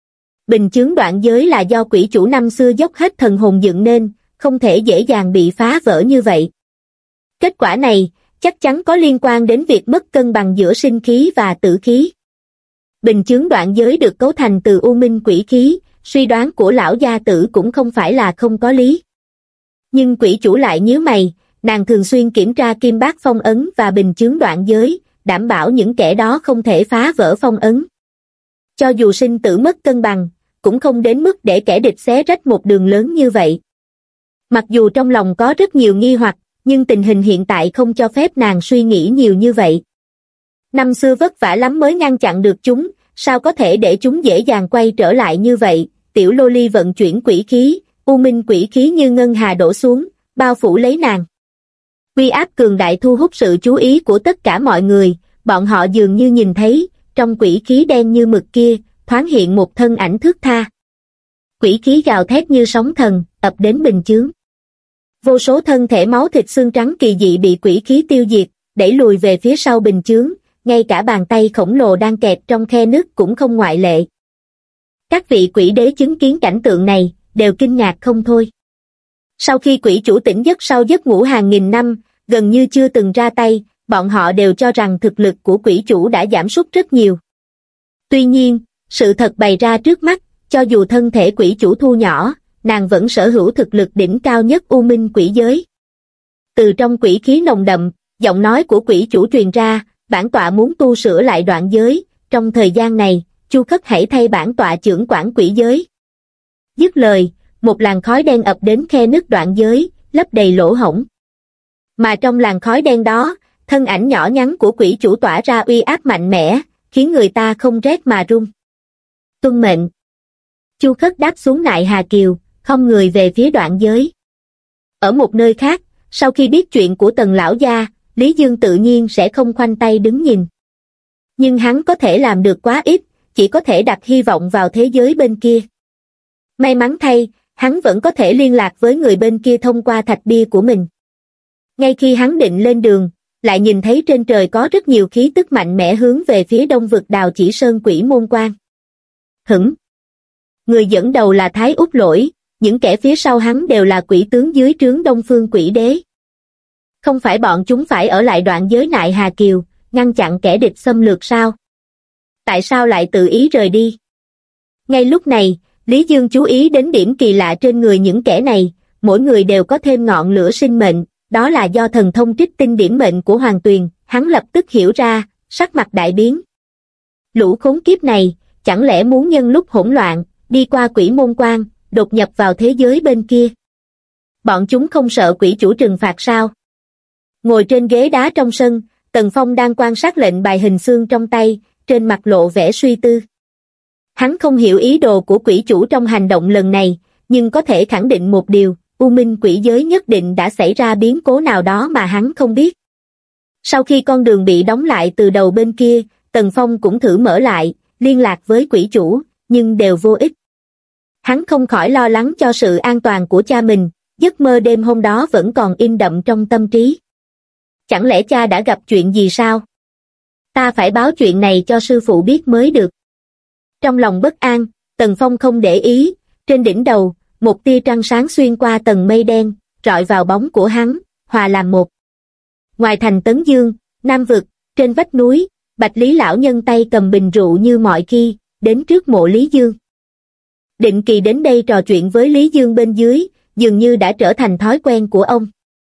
Bình chướng đoạn giới là do quỷ chủ năm xưa dốc hết thần hồn dựng nên, không thể dễ dàng bị phá vỡ như vậy. Kết quả này, chắc chắn có liên quan đến việc mất cân bằng giữa sinh khí và tử khí. Bình chướng đoạn giới được cấu thành từ U Minh quỷ khí, suy đoán của lão gia tử cũng không phải là không có lý. Nhưng quỷ chủ lại nhíu mày, nàng thường xuyên kiểm tra kim bát phong ấn và bình chướng đoạn giới, đảm bảo những kẻ đó không thể phá vỡ phong ấn. Cho dù sinh tử mất cân bằng, cũng không đến mức để kẻ địch xé rách một đường lớn như vậy. Mặc dù trong lòng có rất nhiều nghi hoặc, nhưng tình hình hiện tại không cho phép nàng suy nghĩ nhiều như vậy. Năm xưa vất vả lắm mới ngăn chặn được chúng, sao có thể để chúng dễ dàng quay trở lại như vậy? Tiểu lô ly vận chuyển quỷ khí, U Minh quỷ khí như ngân hà đổ xuống, bao phủ lấy nàng. Uy áp cường đại thu hút sự chú ý của tất cả mọi người, bọn họ dường như nhìn thấy, trong quỷ khí đen như mực kia, thoáng hiện một thân ảnh thướt tha. Quỷ khí gào thét như sóng thần, ập đến bình chướng. Vô số thân thể máu thịt xương trắng kỳ dị bị quỷ khí tiêu diệt, đẩy lùi về phía sau bình chướng, ngay cả bàn tay khổng lồ đang kẹt trong khe nứt cũng không ngoại lệ. Các vị quỷ đế chứng kiến cảnh tượng này, đều kinh ngạc không thôi. Sau khi quỷ chủ tỉnh giấc sau giấc ngủ hàng nghìn năm, gần như chưa từng ra tay, bọn họ đều cho rằng thực lực của quỷ chủ đã giảm sút rất nhiều. Tuy nhiên, sự thật bày ra trước mắt, cho dù thân thể quỷ chủ thu nhỏ, nàng vẫn sở hữu thực lực đỉnh cao nhất U Minh quỷ giới. Từ trong quỷ khí nồng đậm, giọng nói của quỷ chủ truyền ra, bản tọa muốn tu sửa lại đoạn giới, trong thời gian này, Chu Khất hãy thay bản tọa trưởng quản quỷ giới. Dứt lời, một làn khói đen ập đến khe nứt đoạn giới, lấp đầy lỗ hổng. Mà trong làn khói đen đó, thân ảnh nhỏ nhắn của quỷ chủ tỏa ra uy áp mạnh mẽ, khiến người ta không rét mà run. Tuân mệnh. Chu Khất đáp xuống Nại Hà Kiều, không người về phía đoạn giới. Ở một nơi khác, sau khi biết chuyện của Tần lão gia, Lý Dương tự nhiên sẽ không khoanh tay đứng nhìn. Nhưng hắn có thể làm được quá ít, chỉ có thể đặt hy vọng vào thế giới bên kia. May mắn thay, hắn vẫn có thể liên lạc với người bên kia thông qua thạch bia của mình. Ngay khi hắn định lên đường, lại nhìn thấy trên trời có rất nhiều khí tức mạnh mẽ hướng về phía đông vực Đào Chỉ Sơn Quỷ Môn Quan. Hửng! Người dẫn đầu là Thái Úc Lỗi, những kẻ phía sau hắn đều là quỷ tướng dưới trướng Đông Phương Quỷ Đế. Không phải bọn chúng phải ở lại đoạn giới Nại Hà Kiều, ngăn chặn kẻ địch xâm lược sao? Tại sao lại tự ý rời đi? Ngay lúc này, Lý Dương chú ý đến điểm kỳ lạ trên người những kẻ này, mỗi người đều có thêm ngọn lửa sinh mệnh, đó là do thần thông trích tinh điểm mệnh của Hoàng Tuyền, hắn lập tức hiểu ra, sắc mặt đại biến. Lũ khốn kiếp này, chẳng lẽ muốn nhân lúc hỗn loạn, đi qua quỷ môn quan, đột nhập vào thế giới bên kia? Bọn chúng không sợ quỷ chủ trừng phạt sao? Ngồi trên ghế đá trong sân, Tần Phong đang quan sát lệnh bài hình xương trong tay, trên mặt lộ vẻ suy tư. Hắn không hiểu ý đồ của quỷ chủ trong hành động lần này, nhưng có thể khẳng định một điều, U Minh quỷ giới nhất định đã xảy ra biến cố nào đó mà hắn không biết. Sau khi con đường bị đóng lại từ đầu bên kia, Tần Phong cũng thử mở lại, liên lạc với quỷ chủ, nhưng đều vô ích. Hắn không khỏi lo lắng cho sự an toàn của cha mình, giấc mơ đêm hôm đó vẫn còn in đậm trong tâm trí. Chẳng lẽ cha đã gặp chuyện gì sao? Ta phải báo chuyện này cho sư phụ biết mới được. Trong lòng bất an, Tần Phong không để ý, trên đỉnh đầu, một tia trăng sáng xuyên qua tầng mây đen, rọi vào bóng của hắn, hòa làm một. Ngoài thành Tấn Dương, Nam Vực, trên vách núi, Bạch Lý lão nhân tay cầm bình rượu như mọi khi, đến trước mộ Lý Dương. Định kỳ đến đây trò chuyện với Lý Dương bên dưới, dường như đã trở thành thói quen của ông.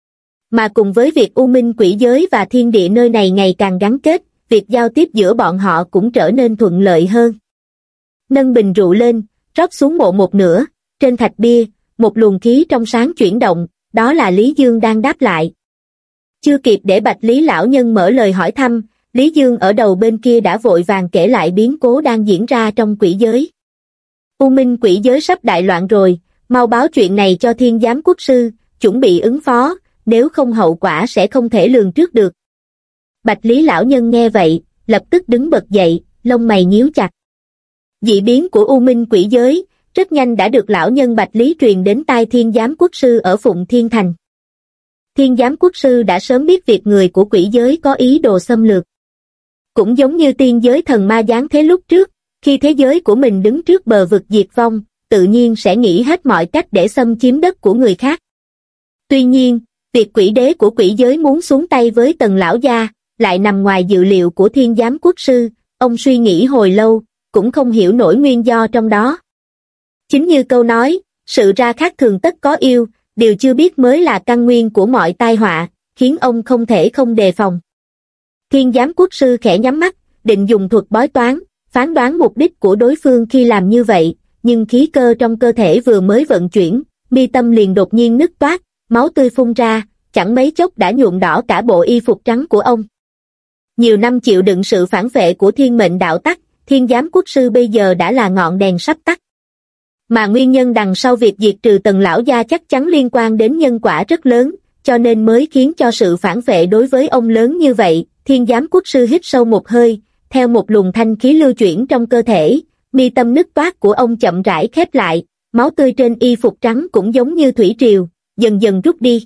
Mà cùng với việc U Minh quỷ giới và thiên địa nơi này ngày càng gắn kết, việc giao tiếp giữa bọn họ cũng trở nên thuận lợi hơn. Nâng bình rượu lên, rót xuống mộ một nửa, trên thạch bia, một luồng khí trong sáng chuyển động, đó là Lý Dương đang đáp lại. Chưa kịp để Bạch Lý lão nhân mở lời hỏi thăm, Lý Dương ở đầu bên kia đã vội vàng kể lại biến cố đang diễn ra trong quỷ giới. U Minh quỷ giới sắp đại loạn rồi, mau báo chuyện này cho Thiên Giám Quốc sư, chuẩn bị ứng phó, nếu không hậu quả sẽ không thể lường trước được. Bạch Lý lão nhân nghe vậy, lập tức đứng bật dậy, lông mày nhíu chặt. Dị biến của U Minh quỷ giới, rất nhanh đã được lão nhân Bạch Lý truyền đến tai Thiên Giám Quốc sư ở Phụng Thiên Thành. Thiên Giám Quốc sư đã sớm biết việc người của quỷ giới có ý đồ xâm lược. Cũng giống như tiên giới thần ma giáng thế lúc trước, khi thế giới của mình đứng trước bờ vực diệt vong, tự nhiên sẽ nghĩ hết mọi cách để xâm chiếm đất của người khác. Tuy nhiên, việc quỷ đế của quỷ giới muốn xuống tay với Tần lão gia, lại nằm ngoài dự liệu của Thiên Giám Quốc sư, ông suy nghĩ hồi lâu, cũng không hiểu nổi nguyên do trong đó. Chính như câu nói, sự ra khác thường tất có yêu, điều chưa biết mới là căn nguyên của mọi tai họa, khiến ông không thể không đề phòng. Thiên Giám Quốc sư khẽ nhắm mắt, định dùng thuật bói toán, phán đoán mục đích của đối phương khi làm như vậy, nhưng khí cơ trong cơ thể vừa mới vận chuyển, mi tâm liền đột nhiên nứt toát, máu tươi phun ra, chẳng mấy chốc đã nhuộm đỏ cả bộ y phục trắng của ông. Nhiều năm chịu đựng sự phản vệ của thiên mệnh đạo tắc, Thiên Giám Quốc sư bây giờ đã là ngọn đèn sắp tắt. Mà nguyên nhân đằng sau việc diệt trừ Tần lão gia chắc chắn liên quan đến nhân quả rất lớn, cho nên mới khiến cho sự phản vệ đối với ông lớn như vậy. Thiên Giám Quốc sư hít sâu một hơi, theo một luồng thanh khí lưu chuyển trong cơ thể, mi tâm nứt toát của ông chậm rãi khép lại, máu tươi trên y phục trắng cũng giống như thủy triều, dần dần rút đi.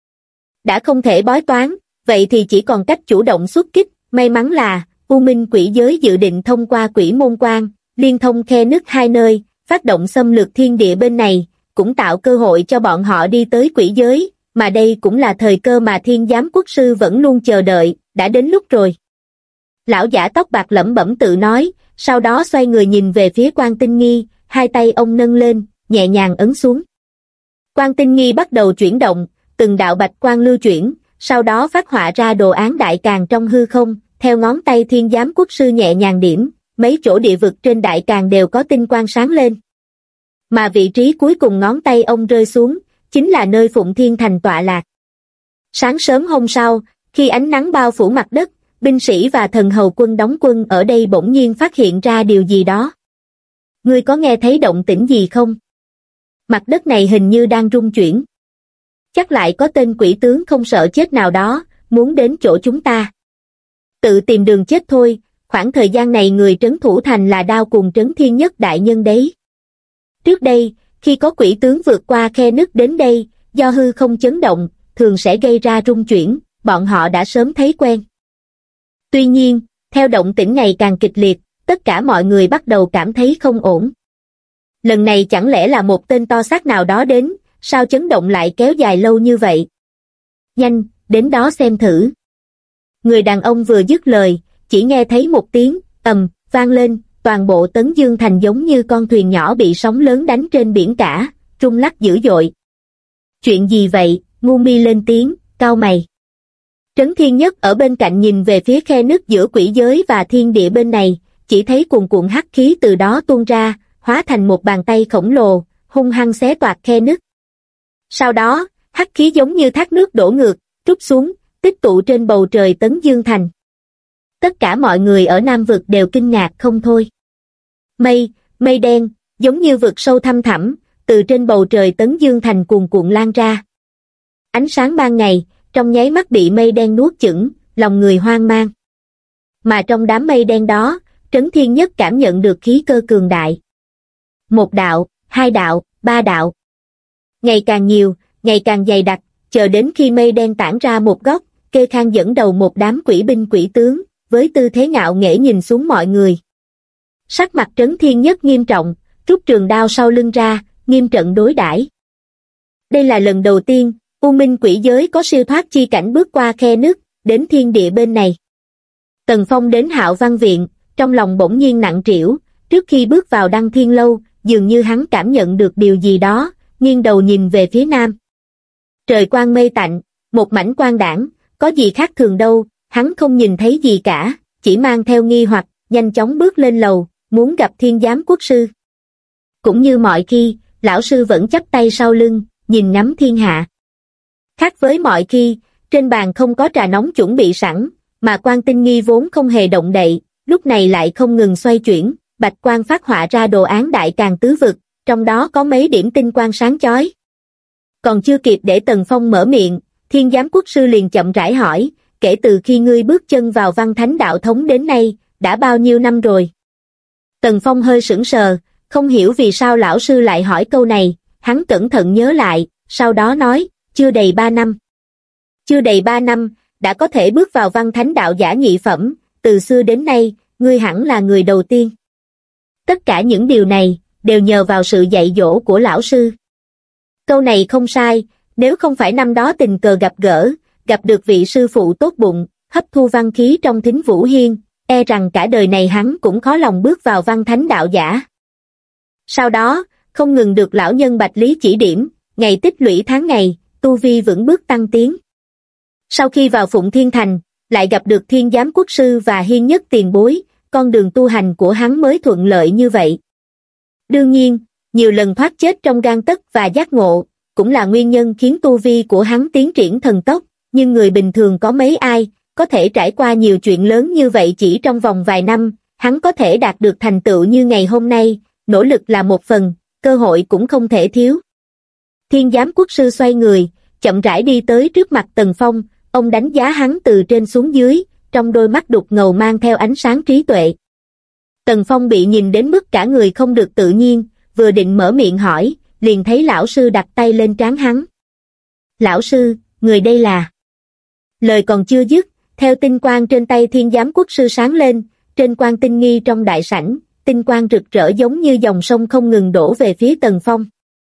Đã không thể bói toán, vậy thì chỉ còn cách chủ động xuất kích, may mắn là U Minh quỷ giới dự định thông qua quỷ môn quan, liên thông khe nứt hai nơi, phát động xâm lược thiên địa bên này, cũng tạo cơ hội cho bọn họ đi tới quỷ giới, mà đây cũng là thời cơ mà Thiên Giám Quốc sư vẫn luôn chờ đợi, đã đến lúc rồi. Lão giả tóc bạc lẩm bẩm tự nói, sau đó xoay người nhìn về phía Quan Tinh Nghi, hai tay ông nâng lên, nhẹ nhàng ấn xuống. Quan Tinh Nghi bắt đầu chuyển động, từng đạo bạch quang lưu chuyển, sau đó phát họa ra đồ án đại càn trong hư không, theo ngón tay Thiên Giám Quốc sư nhẹ nhàng điểm, mấy chỗ địa vực trên đại càn đều có tinh quang sáng lên. Mà vị trí cuối cùng ngón tay ông rơi xuống, chính là nơi Phụng Thiên Thành tọa lạc. Sáng sớm hôm sau, khi ánh nắng bao phủ mặt đất, binh sĩ và thần hầu quân đóng quân ở đây bỗng nhiên phát hiện ra điều gì đó. Ngươi có nghe thấy động tĩnh gì không? Mặt đất này hình như đang rung chuyển. Chắc lại có tên quỷ tướng không sợ chết nào đó, muốn đến chỗ chúng ta. Tự tìm đường chết thôi, khoảng thời gian này người trấn thủ thành là Đao Cùng Trấn Thiên Nhất đại nhân đấy. Trước đây, khi có quỷ tướng vượt qua khe nứt đến đây, do hư không chấn động, thường sẽ gây ra rung chuyển, bọn họ đã sớm thấy quen. Tuy nhiên, theo động tĩnh ngày càng kịch liệt, tất cả mọi người bắt đầu cảm thấy không ổn. Lần này chẳng lẽ là một tên to xác nào đó đến, sao chấn động lại kéo dài lâu như vậy? Nhanh, đến đó xem thử. Người đàn ông vừa dứt lời, chỉ nghe thấy một tiếng ầm vang lên, toàn bộ Tấn Dương Thành giống như con thuyền nhỏ bị sóng lớn đánh trên biển cả, rung lắc dữ dội. Chuyện gì vậy? Ngu Mi lên tiếng, cau mày. Trấn Thiên Nhất ở bên cạnh nhìn về phía khe nứt giữa quỷ giới và thiên địa bên này, chỉ thấy cuồn cuộn hắc khí từ đó tuôn ra, hóa thành một bàn tay khổng lồ, hung hăng xé toạc khe nứt. Sau đó, hắc khí giống như thác nước đổ ngược, trút xuống, tích tụ trên bầu trời Tấn Dương Thành. Tất cả mọi người ở Nam Vực đều kinh ngạc không thôi. Mây đen, giống như vực sâu thăm thẳm, từ trên bầu trời Tấn Dương Thành cuồn cuộn lan ra. Ánh sáng ban ngày, trong nháy mắt bị mây đen nuốt chửng, lòng người hoang mang. Mà trong đám mây đen đó, Trấn Thiên Nhất cảm nhận được khí cơ cường đại. Một đạo, hai đạo, ba đạo. Ngày càng nhiều, ngày càng dày đặc, chờ đến khi mây đen tản ra một góc, Kê Khang dẫn đầu một đám quỷ binh quỷ tướng, với tư thế ngạo nghễ nhìn xuống mọi người. Sắc mặt Trấn Thiên Nhất nghiêm trọng, rút trường đao sau lưng ra, nghiêm trận đối đãi. Đây là lần đầu tiên, U Minh quỷ giới có siêu thoát chi cảnh bước qua khe nứt, đến thiên địa bên này. Tần Phong đến Hạo Văn Viện, trong lòng bỗng nhiên nặng trĩu, trước khi bước vào Đăng Thiên Lâu, dường như hắn cảm nhận được điều gì đó, nghiêng đầu nhìn về phía nam. Trời quang mây tạnh, một mảnh quang đãng, có gì khác thường đâu, hắn không nhìn thấy gì cả, chỉ mang theo nghi hoặc, nhanh chóng bước lên lầu, muốn gặp Thiên Giám Quốc sư. Cũng như mọi khi, lão sư vẫn chắp tay sau lưng, nhìn ngắm thiên hạ. Khác với mọi khi, trên bàn không có trà nóng chuẩn bị sẵn, mà Quan Tinh Nghi vốn không hề động đậy, lúc này lại không ngừng xoay chuyển, bạch quang phát họa ra đồ án đại càn tứ vực, trong đó có mấy điểm tinh quang sáng chói. Còn chưa kịp để Tần Phong mở miệng, Thiên Giám Quốc sư liền chậm rãi hỏi, kể từ khi ngươi bước chân vào Văn Thánh đạo thống đến nay, đã bao nhiêu năm rồi? Tần Phong hơi sững sờ, không hiểu vì sao lão sư lại hỏi câu này, hắn cẩn thận nhớ lại, sau đó nói, chưa đầy 3 năm. Chưa đầy 3 năm, đã có thể bước vào Văn Thánh đạo giả nhị phẩm, từ xưa đến nay, ngươi hẳn là người đầu tiên. Tất cả những điều này, đều nhờ vào sự dạy dỗ của lão sư. Câu này không sai, nếu không phải năm đó tình cờ gặp gỡ, gặp được vị sư phụ tốt bụng, hấp thu văn khí trong Thính Vũ Hiên, e rằng cả đời này hắn cũng khó lòng bước vào Văn Thánh đạo giả. Sau đó, không ngừng được lão nhân Bạch Lý chỉ điểm, ngày tích lũy tháng ngày, tu vi vững bước tăng tiến. Sau khi vào Phụng Thiên Thành, lại gặp được Thiên Giám Quốc sư và Hiên Nhất tiền bối, con đường tu hành của hắn mới thuận lợi như vậy. Đương nhiên, nhiều lần thoát chết trong gang tấc và giác ngộ, cũng là nguyên nhân khiến tu vi của hắn tiến triển thần tốc, nhưng người bình thường có mấy ai, có thể trải qua nhiều chuyện lớn như vậy chỉ trong vòng vài năm, hắn có thể đạt được thành tựu như ngày hôm nay, nỗ lực là một phần, cơ hội cũng không thể thiếu. Thiên Giám Quốc sư xoay người, chậm rãi đi tới trước mặt Tần Phong, ông đánh giá hắn từ trên xuống dưới, trong đôi mắt đục ngầu mang theo ánh sáng trí tuệ. Tần Phong bị nhìn đến mức cả người không được tự nhiên, vừa định mở miệng hỏi, liền thấy lão sư đặt tay lên trán hắn. Lão sư, người đây là... Lời còn chưa dứt, theo tinh quang trên tay Thiên Giám Quốc sư sáng lên, trên Quan Tinh Nghi trong đại sảnh, tinh quang rực rỡ giống như dòng sông không ngừng đổ về phía Tần Phong.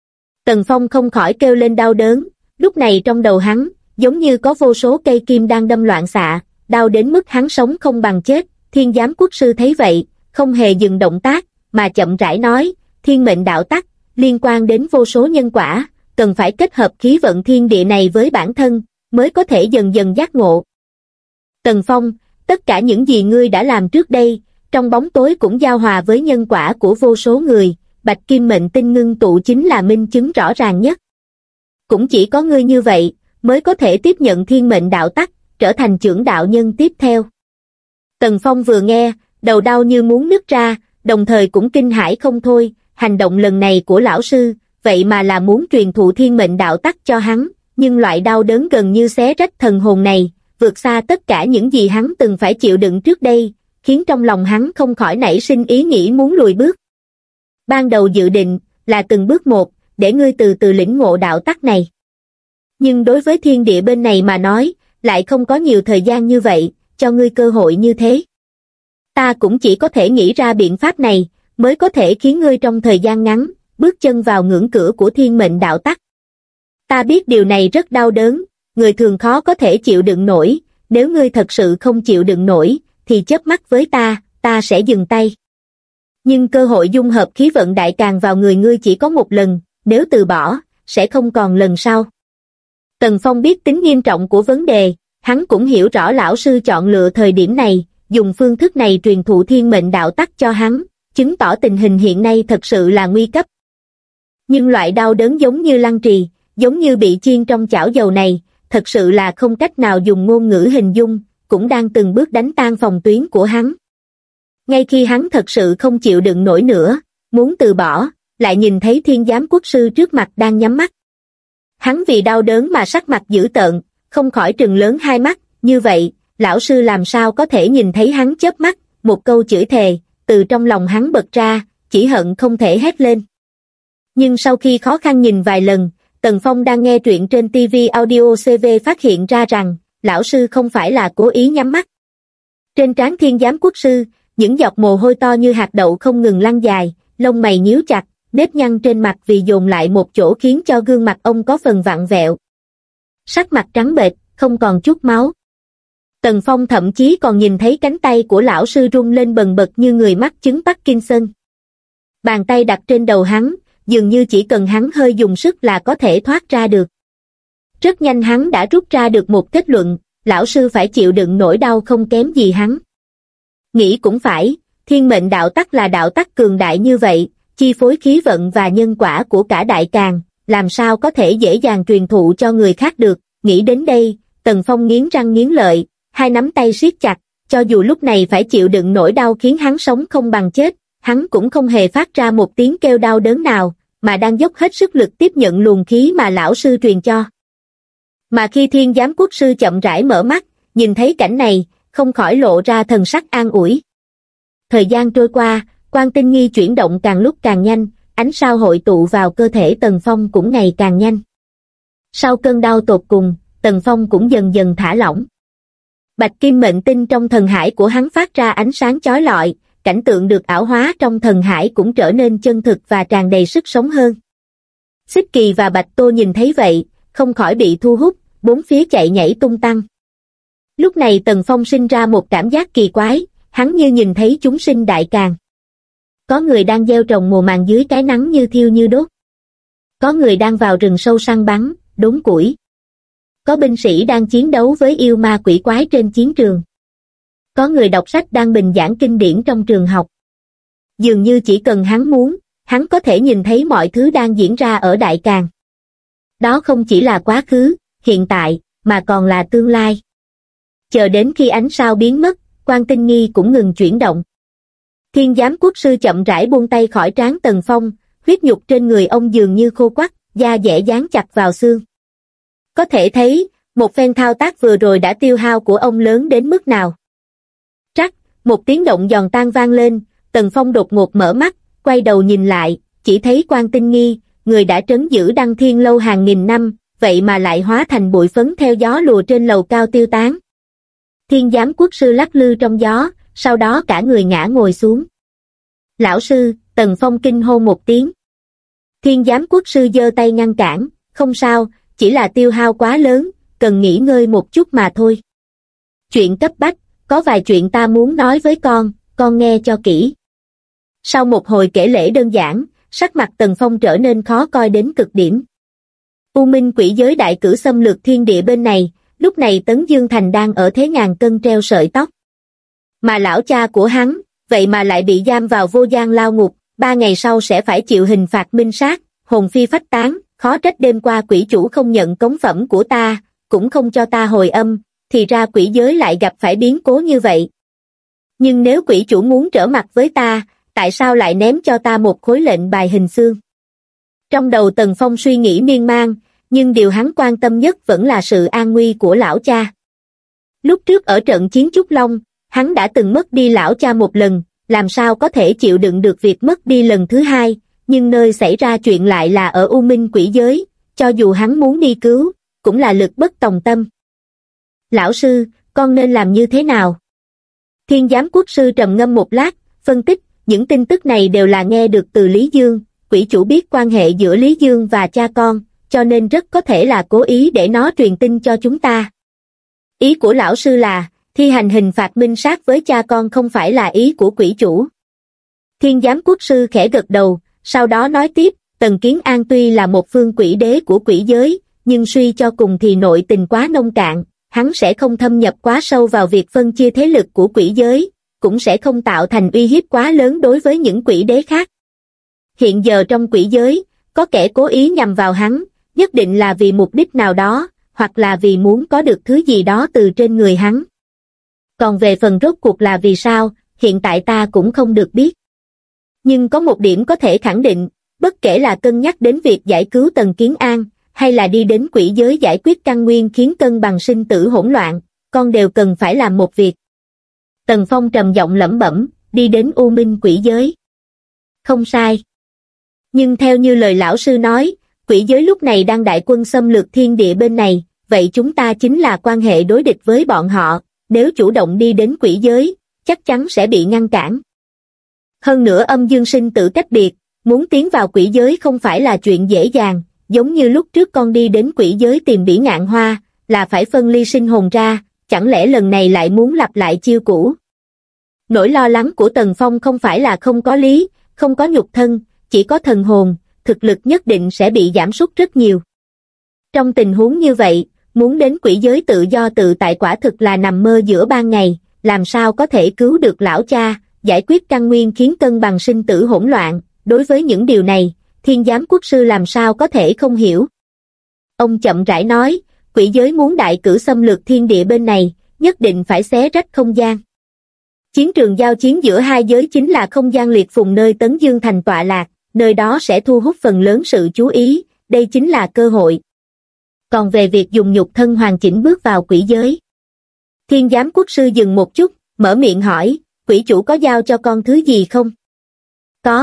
Tần Phong không khỏi kêu lên đau đớn, lúc này trong đầu hắn, giống như có vô số cây kim đang đâm loạn xạ, đau đến mức hắn sống không bằng chết. Thiên Giám Quốc sư thấy vậy, không hề dừng động tác, mà chậm rãi nói, thiên mệnh đạo tắc, liên quan đến vô số nhân quả, cần phải kết hợp khí vận thiên địa này với bản thân, mới có thể dần dần giác ngộ. Tần Phong, tất cả những gì ngươi đã làm trước đây, trong bóng tối cũng giao hòa với nhân quả của vô số người, Bạch Kim mệnh tinh ngưng tụ chính là minh chứng rõ ràng nhất. Cũng chỉ có ngươi như vậy, mới có thể tiếp nhận thiên mệnh đạo tắc, trở thành trưởng đạo nhân tiếp theo. Tần Phong vừa nghe, đầu đau như muốn nứt ra, đồng thời cũng kinh hãi không thôi, hành động lần này của lão sư, vậy mà là muốn truyền thụ thiên mệnh đạo tắc cho hắn, nhưng loại đau đớn gần như xé rách thần hồn này, vượt xa tất cả những gì hắn từng phải chịu đựng trước đây, khiến trong lòng hắn không khỏi nảy sinh ý nghĩ muốn lùi bước. Ban đầu dự định là từng bước một, để ngươi từ từ lĩnh ngộ đạo tắc này. Nhưng đối với thiên địa bên này mà nói, lại không có nhiều thời gian như vậy, cho ngươi cơ hội như thế. Ta cũng chỉ có thể nghĩ ra biện pháp này, mới có thể khiến ngươi trong thời gian ngắn, bước chân vào ngưỡng cửa của thiên mệnh đạo tắc. Ta biết điều này rất đau đớn, người thường khó có thể chịu đựng nổi, nếu ngươi thật sự không chịu đựng nổi, thì chớp mắt với ta sẽ dừng tay. Nhưng cơ hội dung hợp khí vận đại càng vào người ngươi chỉ có một lần, nếu từ bỏ, sẽ không còn lần sau. Tần Phong biết tính nghiêm trọng của vấn đề, hắn cũng hiểu rõ lão sư chọn lựa thời điểm này, dùng phương thức này truyền thụ thiên mệnh đạo tắc cho hắn, chứng tỏ tình hình hiện nay thật sự là nguy cấp. Nhưng loại đau đớn giống như lăng trì, giống như bị chiên trong chảo dầu này, thật sự là không cách nào dùng ngôn ngữ hình dung, cũng đang từng bước đánh tan phòng tuyến của hắn. Ngay khi hắn thật sự không chịu đựng nổi nữa, muốn từ bỏ, lại nhìn thấy Thiên Giám Quốc Sư trước mặt đang nhắm mắt. Hắn vì đau đớn mà sắc mặt dữ tợn, không khỏi trừng lớn hai mắt, như vậy, lão sư làm sao có thể nhìn thấy hắn chớp mắt, một câu chửi thề, từ trong lòng hắn bật ra, chỉ hận không thể hét lên. Nhưng sau khi khó khăn nhìn vài lần, Tần Phong đang nghe truyện trên TV Audio CV phát hiện ra rằng, lão sư không phải là cố ý nhắm mắt. Trên trán Thiên Giám Quốc Sư, những giọt mồ hôi to như hạt đậu không ngừng lăn dài, lông mày nhíu chặt, nếp nhăn trên mặt vì dồn lại một chỗ khiến cho gương mặt ông có phần vặn vẹo. Sắc mặt trắng bệch, không còn chút máu. Tần Phong thậm chí còn nhìn thấy cánh tay của lão sư rung lên bần bật như người mắc chứng Parkinson. Bàn tay đặt trên đầu hắn, dường như chỉ cần hắn hơi dùng sức là có thể thoát ra được. Rất nhanh hắn đã rút ra được một kết luận, lão sư phải chịu đựng nỗi đau không kém gì hắn. Nghĩ cũng phải, thiên mệnh đạo tắc là đạo tắc cường đại như vậy, chi phối khí vận và nhân quả của cả đại càn, làm sao có thể dễ dàng truyền thụ cho người khác được. Nghĩ đến đây, Tần Phong nghiến răng nghiến lợi, hai nắm tay siết chặt, cho dù lúc này phải chịu đựng nỗi đau khiến hắn sống không bằng chết, hắn cũng không hề phát ra một tiếng kêu đau đớn nào, mà đang dốc hết sức lực tiếp nhận luồng khí mà lão sư truyền cho. Mà khi Thiên Giám Quốc Sư chậm rãi mở mắt, nhìn thấy cảnh này, không khỏi lộ ra thần sắc an ủi. Thời gian trôi qua, Quan Tinh Nghi chuyển động càng lúc càng nhanh, ánh sao hội tụ vào cơ thể Tần Phong cũng ngày càng nhanh. Sau cơn đau tột cùng, Tần Phong cũng dần dần thả lỏng. Bạch kim mệnh tinh trong thần hải của hắn phát ra ánh sáng chói lọi, cảnh tượng được ảo hóa trong thần hải cũng trở nên chân thực và tràn đầy sức sống hơn. Xích Kỳ và Bạch Tô nhìn thấy vậy, không khỏi bị thu hút, bốn phía chạy nhảy tung tăng. Lúc này Tần Phong sinh ra một cảm giác kỳ quái, hắn như nhìn thấy chúng sinh đại càn. Có người đang gieo trồng mùa màng dưới cái nắng như thiêu như đốt. Có người đang vào rừng sâu săn bắn, đốn củi. Có binh sĩ đang chiến đấu với yêu ma quỷ quái trên chiến trường. Có người đọc sách đang bình giảng kinh điển trong trường học. Dường như chỉ cần hắn muốn, hắn có thể nhìn thấy mọi thứ đang diễn ra ở đại càn. Đó không chỉ là quá khứ, hiện tại, mà còn là tương lai. Chờ đến khi ánh sao biến mất, Quan Tinh Nghi cũng ngừng chuyển động. Thiên Giám Quốc Sư chậm rãi buông tay khỏi trán Tần Phong, huyết nhục trên người ông dường như khô quắt, da dẻ dán chặt vào xương. Có thể thấy, một phen thao tác vừa rồi đã tiêu hao của ông lớn đến mức nào. Trắc, một tiếng động giòn tan vang lên, Tần Phong đột ngột mở mắt, quay đầu nhìn lại, chỉ thấy Quan Tinh Nghi, người đã trấn giữ Đăng Thiên Lâu hàng nghìn năm, vậy mà lại hóa thành bụi phấn theo gió lùa trên lầu cao tiêu tán. Thiên Giám Quốc Sư lắc lư trong gió, sau đó cả người ngã ngồi xuống. Lão sư, Tần Phong kinh hô một tiếng. Thiên Giám Quốc Sư giơ tay ngăn cản, không sao, chỉ là tiêu hao quá lớn, cần nghỉ ngơi một chút mà thôi. Chuyện cấp bách, có vài chuyện ta muốn nói với con nghe cho kỹ. Sau một hồi kể lễ đơn giản, sắc mặt Tần Phong trở nên khó coi đến cực điểm. U Minh quỷ giới đại cử xâm lược thiên địa bên này, lúc này Tấn Dương Thành đang ở thế ngàn cân treo sợi tóc. Mà lão cha của hắn, vậy mà lại bị giam vào vô gian lao ngục, 3 ngày sau sẽ phải chịu hình phạt minh sát, hồn phi phách tán, khó trách đêm qua quỷ chủ không nhận cống phẩm của ta, cũng không cho ta hồi âm, thì ra quỷ giới lại gặp phải biến cố như vậy. Nhưng nếu quỷ chủ muốn trở mặt với ta, tại sao lại ném cho ta một khối lệnh bài hình xương? Trong đầu Tần Phong suy nghĩ miên man, nhưng điều hắn quan tâm nhất vẫn là sự an nguy của lão cha. Lúc trước ở trận chiến Trúc Long, hắn đã từng mất đi lão cha một lần, làm sao có thể chịu đựng được việc mất đi lần thứ hai, nhưng nơi xảy ra chuyện lại là ở U Minh quỷ giới, cho dù hắn muốn đi cứu, cũng là lực bất tòng tâm. Lão sư, con nên làm như thế nào? Thiên Giám Quốc Sư trầm ngâm một lát, phân tích, những tin tức này đều là nghe được từ Lý Dương, quỷ chủ biết quan hệ giữa Lý Dương và cha con, cho nên rất có thể là cố ý để nó truyền tin cho chúng ta. Ý của lão sư là, thi hành hình phạt minh sát với cha con không phải là ý của quỷ chủ. Thiên giám quốc sư khẽ gật đầu, sau đó nói tiếp, Tần Kiến An tuy là một phương quỷ đế của quỷ giới, nhưng suy cho cùng thì nội tình quá nông cạn, hắn sẽ không thâm nhập quá sâu vào việc phân chia thế lực của quỷ giới, cũng sẽ không tạo thành uy hiếp quá lớn đối với những quỷ đế khác. Hiện giờ trong quỷ giới, có kẻ cố ý nhằm vào hắn, nhất định là vì mục đích nào đó, hoặc là vì muốn có được thứ gì đó từ trên người hắn. Còn về phần rốt cuộc là vì sao, hiện tại ta cũng không được biết. Nhưng có một điểm có thể khẳng định, bất kể là cân nhắc đến việc giải cứu Tần Kiến An, hay là đi đến quỷ giới giải quyết căn nguyên khiến cân bằng sinh tử hỗn loạn, con đều cần phải làm một việc. Tần Phong trầm giọng lẩm bẩm, đi đến U Minh quỷ giới. Không sai. Nhưng theo như lời lão sư nói, quỷ giới lúc này đang đại quân xâm lược thiên địa bên này, vậy chúng ta chính là quan hệ đối địch với bọn họ, nếu chủ động đi đến quỷ giới, chắc chắn sẽ bị ngăn cản. Hơn nữa âm dương sinh tử cách biệt, muốn tiến vào quỷ giới không phải là chuyện dễ dàng, giống như lúc trước con đi đến quỷ giới tìm Bỉ Ngạn Hoa, là phải phân ly sinh hồn ra, chẳng lẽ lần này lại muốn lặp lại chiêu cũ. Nỗi lo lắng của Tần Phong không phải là không có lý, không có nhục thân, chỉ có thần hồn, thực lực nhất định sẽ bị giảm sút rất nhiều. Trong tình huống như vậy, muốn đến quỷ giới tự do tự tại quả thực là nằm mơ giữa ban ngày, làm sao có thể cứu được lão cha, giải quyết căn nguyên khiến cân bằng sinh tử hỗn loạn, đối với những điều này, thiên giám quốc sư làm sao có thể không hiểu. Ông chậm rãi nói, quỷ giới muốn đại cử xâm lược thiên địa bên này, nhất định phải xé rách không gian. Chiến trường giao chiến giữa hai giới chính là không gian liệt phùng nơi Tấn Dương Thành tọa lạc, nơi đó sẽ thu hút phần lớn sự chú ý, đây chính là cơ hội. Còn về việc dùng nhục thân hoàn chỉnh bước vào quỷ giới. Thiên giám quốc sư dừng một chút, mở miệng hỏi, quỷ chủ có giao cho con thứ gì không? Có.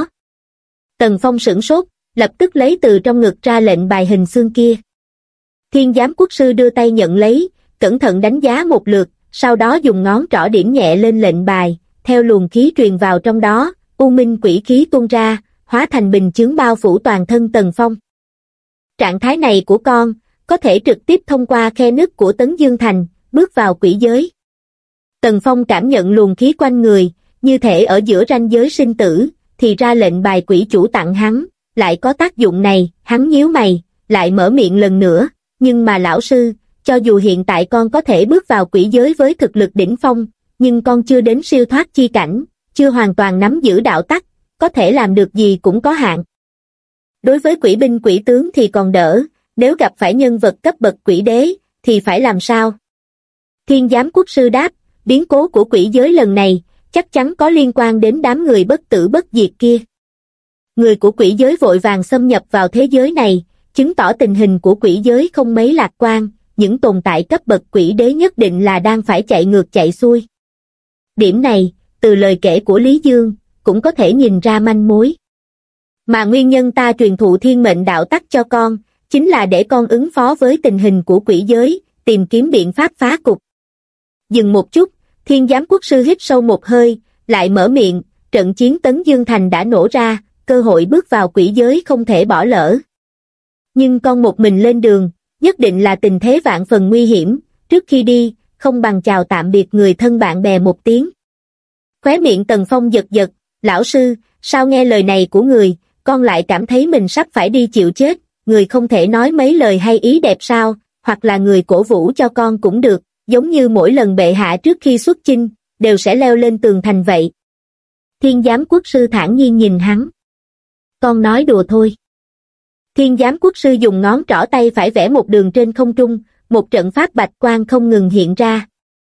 Tần Phong sửng sốt, lập tức lấy từ trong ngực ra lệnh bài hình xương kia. Thiên giám quốc sư đưa tay nhận lấy, cẩn thận đánh giá một lượt, sau đó dùng ngón trỏ điểm nhẹ lên lệnh bài, theo luồng khí truyền vào trong đó, u minh quỷ khí tuôn ra, hóa thành bình chướng bao phủ toàn thân Tần Phong. Trạng thái này của con, có thể trực tiếp thông qua khe nứt của Tấn Dương Thành, bước vào quỷ giới. Tần Phong cảm nhận luồng khí quanh người, như thể ở giữa ranh giới sinh tử, thì ra lệnh bài quỷ chủ tặng hắn, lại có tác dụng này, hắn nhíu mày, lại mở miệng lần nữa, nhưng mà lão sư, cho dù hiện tại con có thể bước vào quỷ giới với thực lực đỉnh phong, nhưng con chưa đến siêu thoát chi cảnh, chưa hoàn toàn nắm giữ đạo tắc, có thể làm được gì cũng có hạn. Đối với quỷ binh quỷ tướng thì còn đỡ, nếu gặp phải nhân vật cấp bậc quỷ đế, thì phải làm sao? Thiên giám quốc sư đáp, biến cố của quỷ giới lần này, chắc chắn có liên quan đến đám người bất tử bất diệt kia. Người của quỷ giới vội vàng xâm nhập vào thế giới này, chứng tỏ tình hình của quỷ giới không mấy lạc quan, những tồn tại cấp bậc quỷ đế nhất định là đang phải chạy ngược chạy xuôi. Điểm này, từ lời kể của Lý Dương, cũng có thể nhìn ra manh mối. Mà nguyên nhân ta truyền thụ thiên mệnh đạo tắc cho con, chính là để con ứng phó với tình hình của quỷ giới, tìm kiếm biện pháp phá cục. Dừng một chút, thiên giám quốc sư hít sâu một hơi, lại mở miệng, trận chiến Tấn Dương Thành đã nổ ra, cơ hội bước vào quỷ giới không thể bỏ lỡ. Nhưng con một mình lên đường, nhất định là tình thế vạn phần nguy hiểm, trước khi đi, không bằng chào tạm biệt người thân bạn bè một tiếng. Khóe miệng Tần Phong giật giật, lão sư, sao nghe lời này của người, con lại cảm thấy mình sắp phải đi chịu chết, người không thể nói mấy lời hay ý đẹp sao, hoặc là người cổ vũ cho con cũng được, giống như mỗi lần bệ hạ trước khi xuất chinh, đều sẽ leo lên tường thành vậy. Thiên giám quốc sư thản nhiên nhìn hắn. Con nói đùa thôi. Thiên giám quốc sư dùng ngón trỏ tay phải vẽ một đường trên không trung, một trận pháp bạch quang không ngừng hiện ra.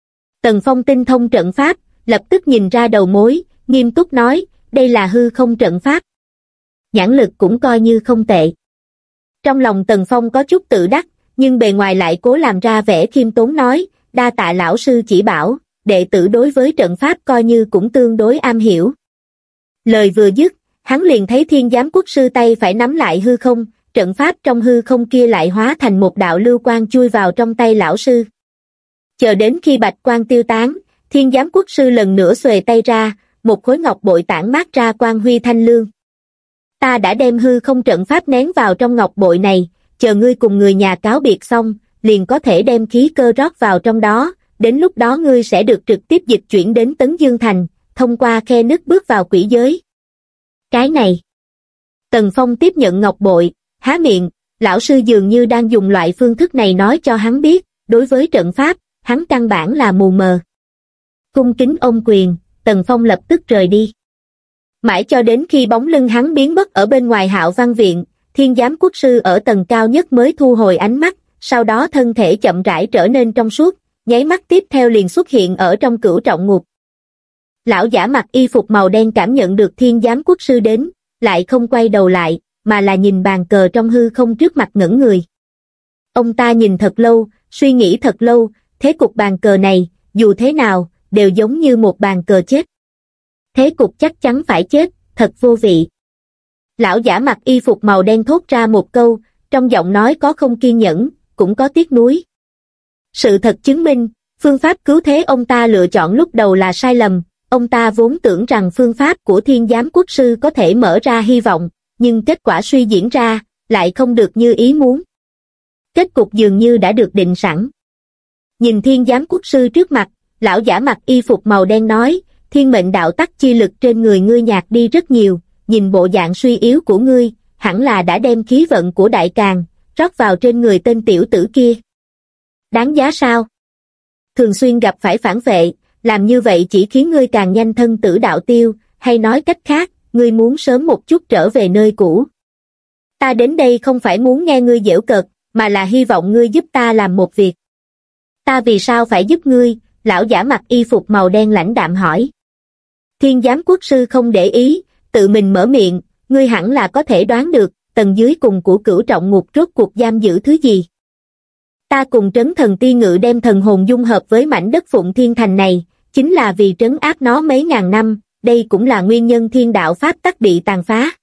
Tần Phong tinh thông trận pháp, lập tức nhìn ra đầu mối, nghiêm túc nói, đây là hư không trận pháp. Nhãn lực cũng coi như không tệ. Trong lòng Tần Phong có chút tự đắc, nhưng bề ngoài lại cố làm ra vẻ khiêm tốn nói, đa tạ lão sư chỉ bảo, đệ tử đối với trận pháp coi như cũng tương đối am hiểu. Lời vừa dứt, hắn liền thấy thiên giám quốc sư tay phải nắm lại hư không, trận pháp trong hư không kia lại hóa thành một đạo lưu quang chui vào trong tay lão sư. Chờ đến khi bạch quang tiêu tán, thiên giám quốc sư lần nữa xuề tay ra, một khối ngọc bội tản mát ra quang huy thanh lương. Ta đã đem hư không trận pháp nén vào trong ngọc bội này, chờ ngươi cùng người nhà cáo biệt xong, liền có thể đem khí cơ rót vào trong đó, đến lúc đó ngươi sẽ được trực tiếp dịch chuyển đến Tấn Dương Thành, thông qua khe nứt bước vào quỷ giới. Cái này. Tần Phong tiếp nhận ngọc bội, há miệng, lão sư dường như đang dùng loại phương thức này nói cho hắn biết, đối với trận pháp, hắn căn bản là mù mờ. Cung kính ôm quyền, Tần Phong lập tức rời đi. Mãi cho đến khi bóng lưng hắn biến mất ở bên ngoài Hạo Văn Viện, Thiên Giám Quốc Sư ở tầng cao nhất mới thu hồi ánh mắt, sau đó thân thể chậm rãi trở nên trong suốt, nháy mắt tiếp theo liền xuất hiện ở trong Cửu Trọng Ngục. Lão giả mặc y phục màu đen cảm nhận được Thiên Giám Quốc Sư đến, lại không quay đầu lại, mà là nhìn bàn cờ trong hư không trước mặt ngẩn người. Ông ta nhìn thật lâu, suy nghĩ thật lâu, thế cục bàn cờ này, dù thế nào, đều giống như một bàn cờ chết. Thế cục chắc chắn phải chết, thật vô vị. Lão giả mặc y phục màu đen thốt ra một câu, trong giọng nói có không kiên nhẫn, cũng có tiếc nuối. Sự thật chứng minh, phương pháp cứu thế ông ta lựa chọn lúc đầu là sai lầm, ông ta vốn tưởng rằng phương pháp của Thiên Giám Quốc Sư có thể mở ra hy vọng, nhưng kết quả suy diễn ra, lại không được như ý muốn. Kết cục dường như đã được định sẵn. Nhìn Thiên Giám Quốc Sư trước mặt, lão giả mặc y phục màu đen nói, thiên mệnh đạo tắc chi lực trên người ngươi nhạt đi rất nhiều, nhìn bộ dạng suy yếu của ngươi, hẳn là đã đem khí vận của Đại Càn rót vào trên người tên tiểu tử kia. Đáng giá sao? Thường xuyên gặp phải phản vệ, làm như vậy chỉ khiến ngươi càng nhanh thân tử đạo tiêu, hay nói cách khác, ngươi muốn sớm một chút trở về nơi cũ. Ta đến đây không phải muốn nghe ngươi giễu cợt, mà là hy vọng ngươi giúp ta làm một việc. Ta vì sao phải giúp ngươi? Lão giả mặc y phục màu đen lãnh đạm hỏi. Thiên Giám Quốc Sư không để ý, tự mình mở miệng, ngươi hẳn là có thể đoán được, tầng dưới cùng của Cửu Trọng Ngục rốt cuộc giam giữ thứ gì. Ta cùng Trấn Thần Ti Ngự đem thần hồn dung hợp với mảnh đất Phụng Thiên Thành này, chính là vì trấn áp nó mấy ngàn năm, đây cũng là nguyên nhân thiên đạo pháp tắc bị tàn phá.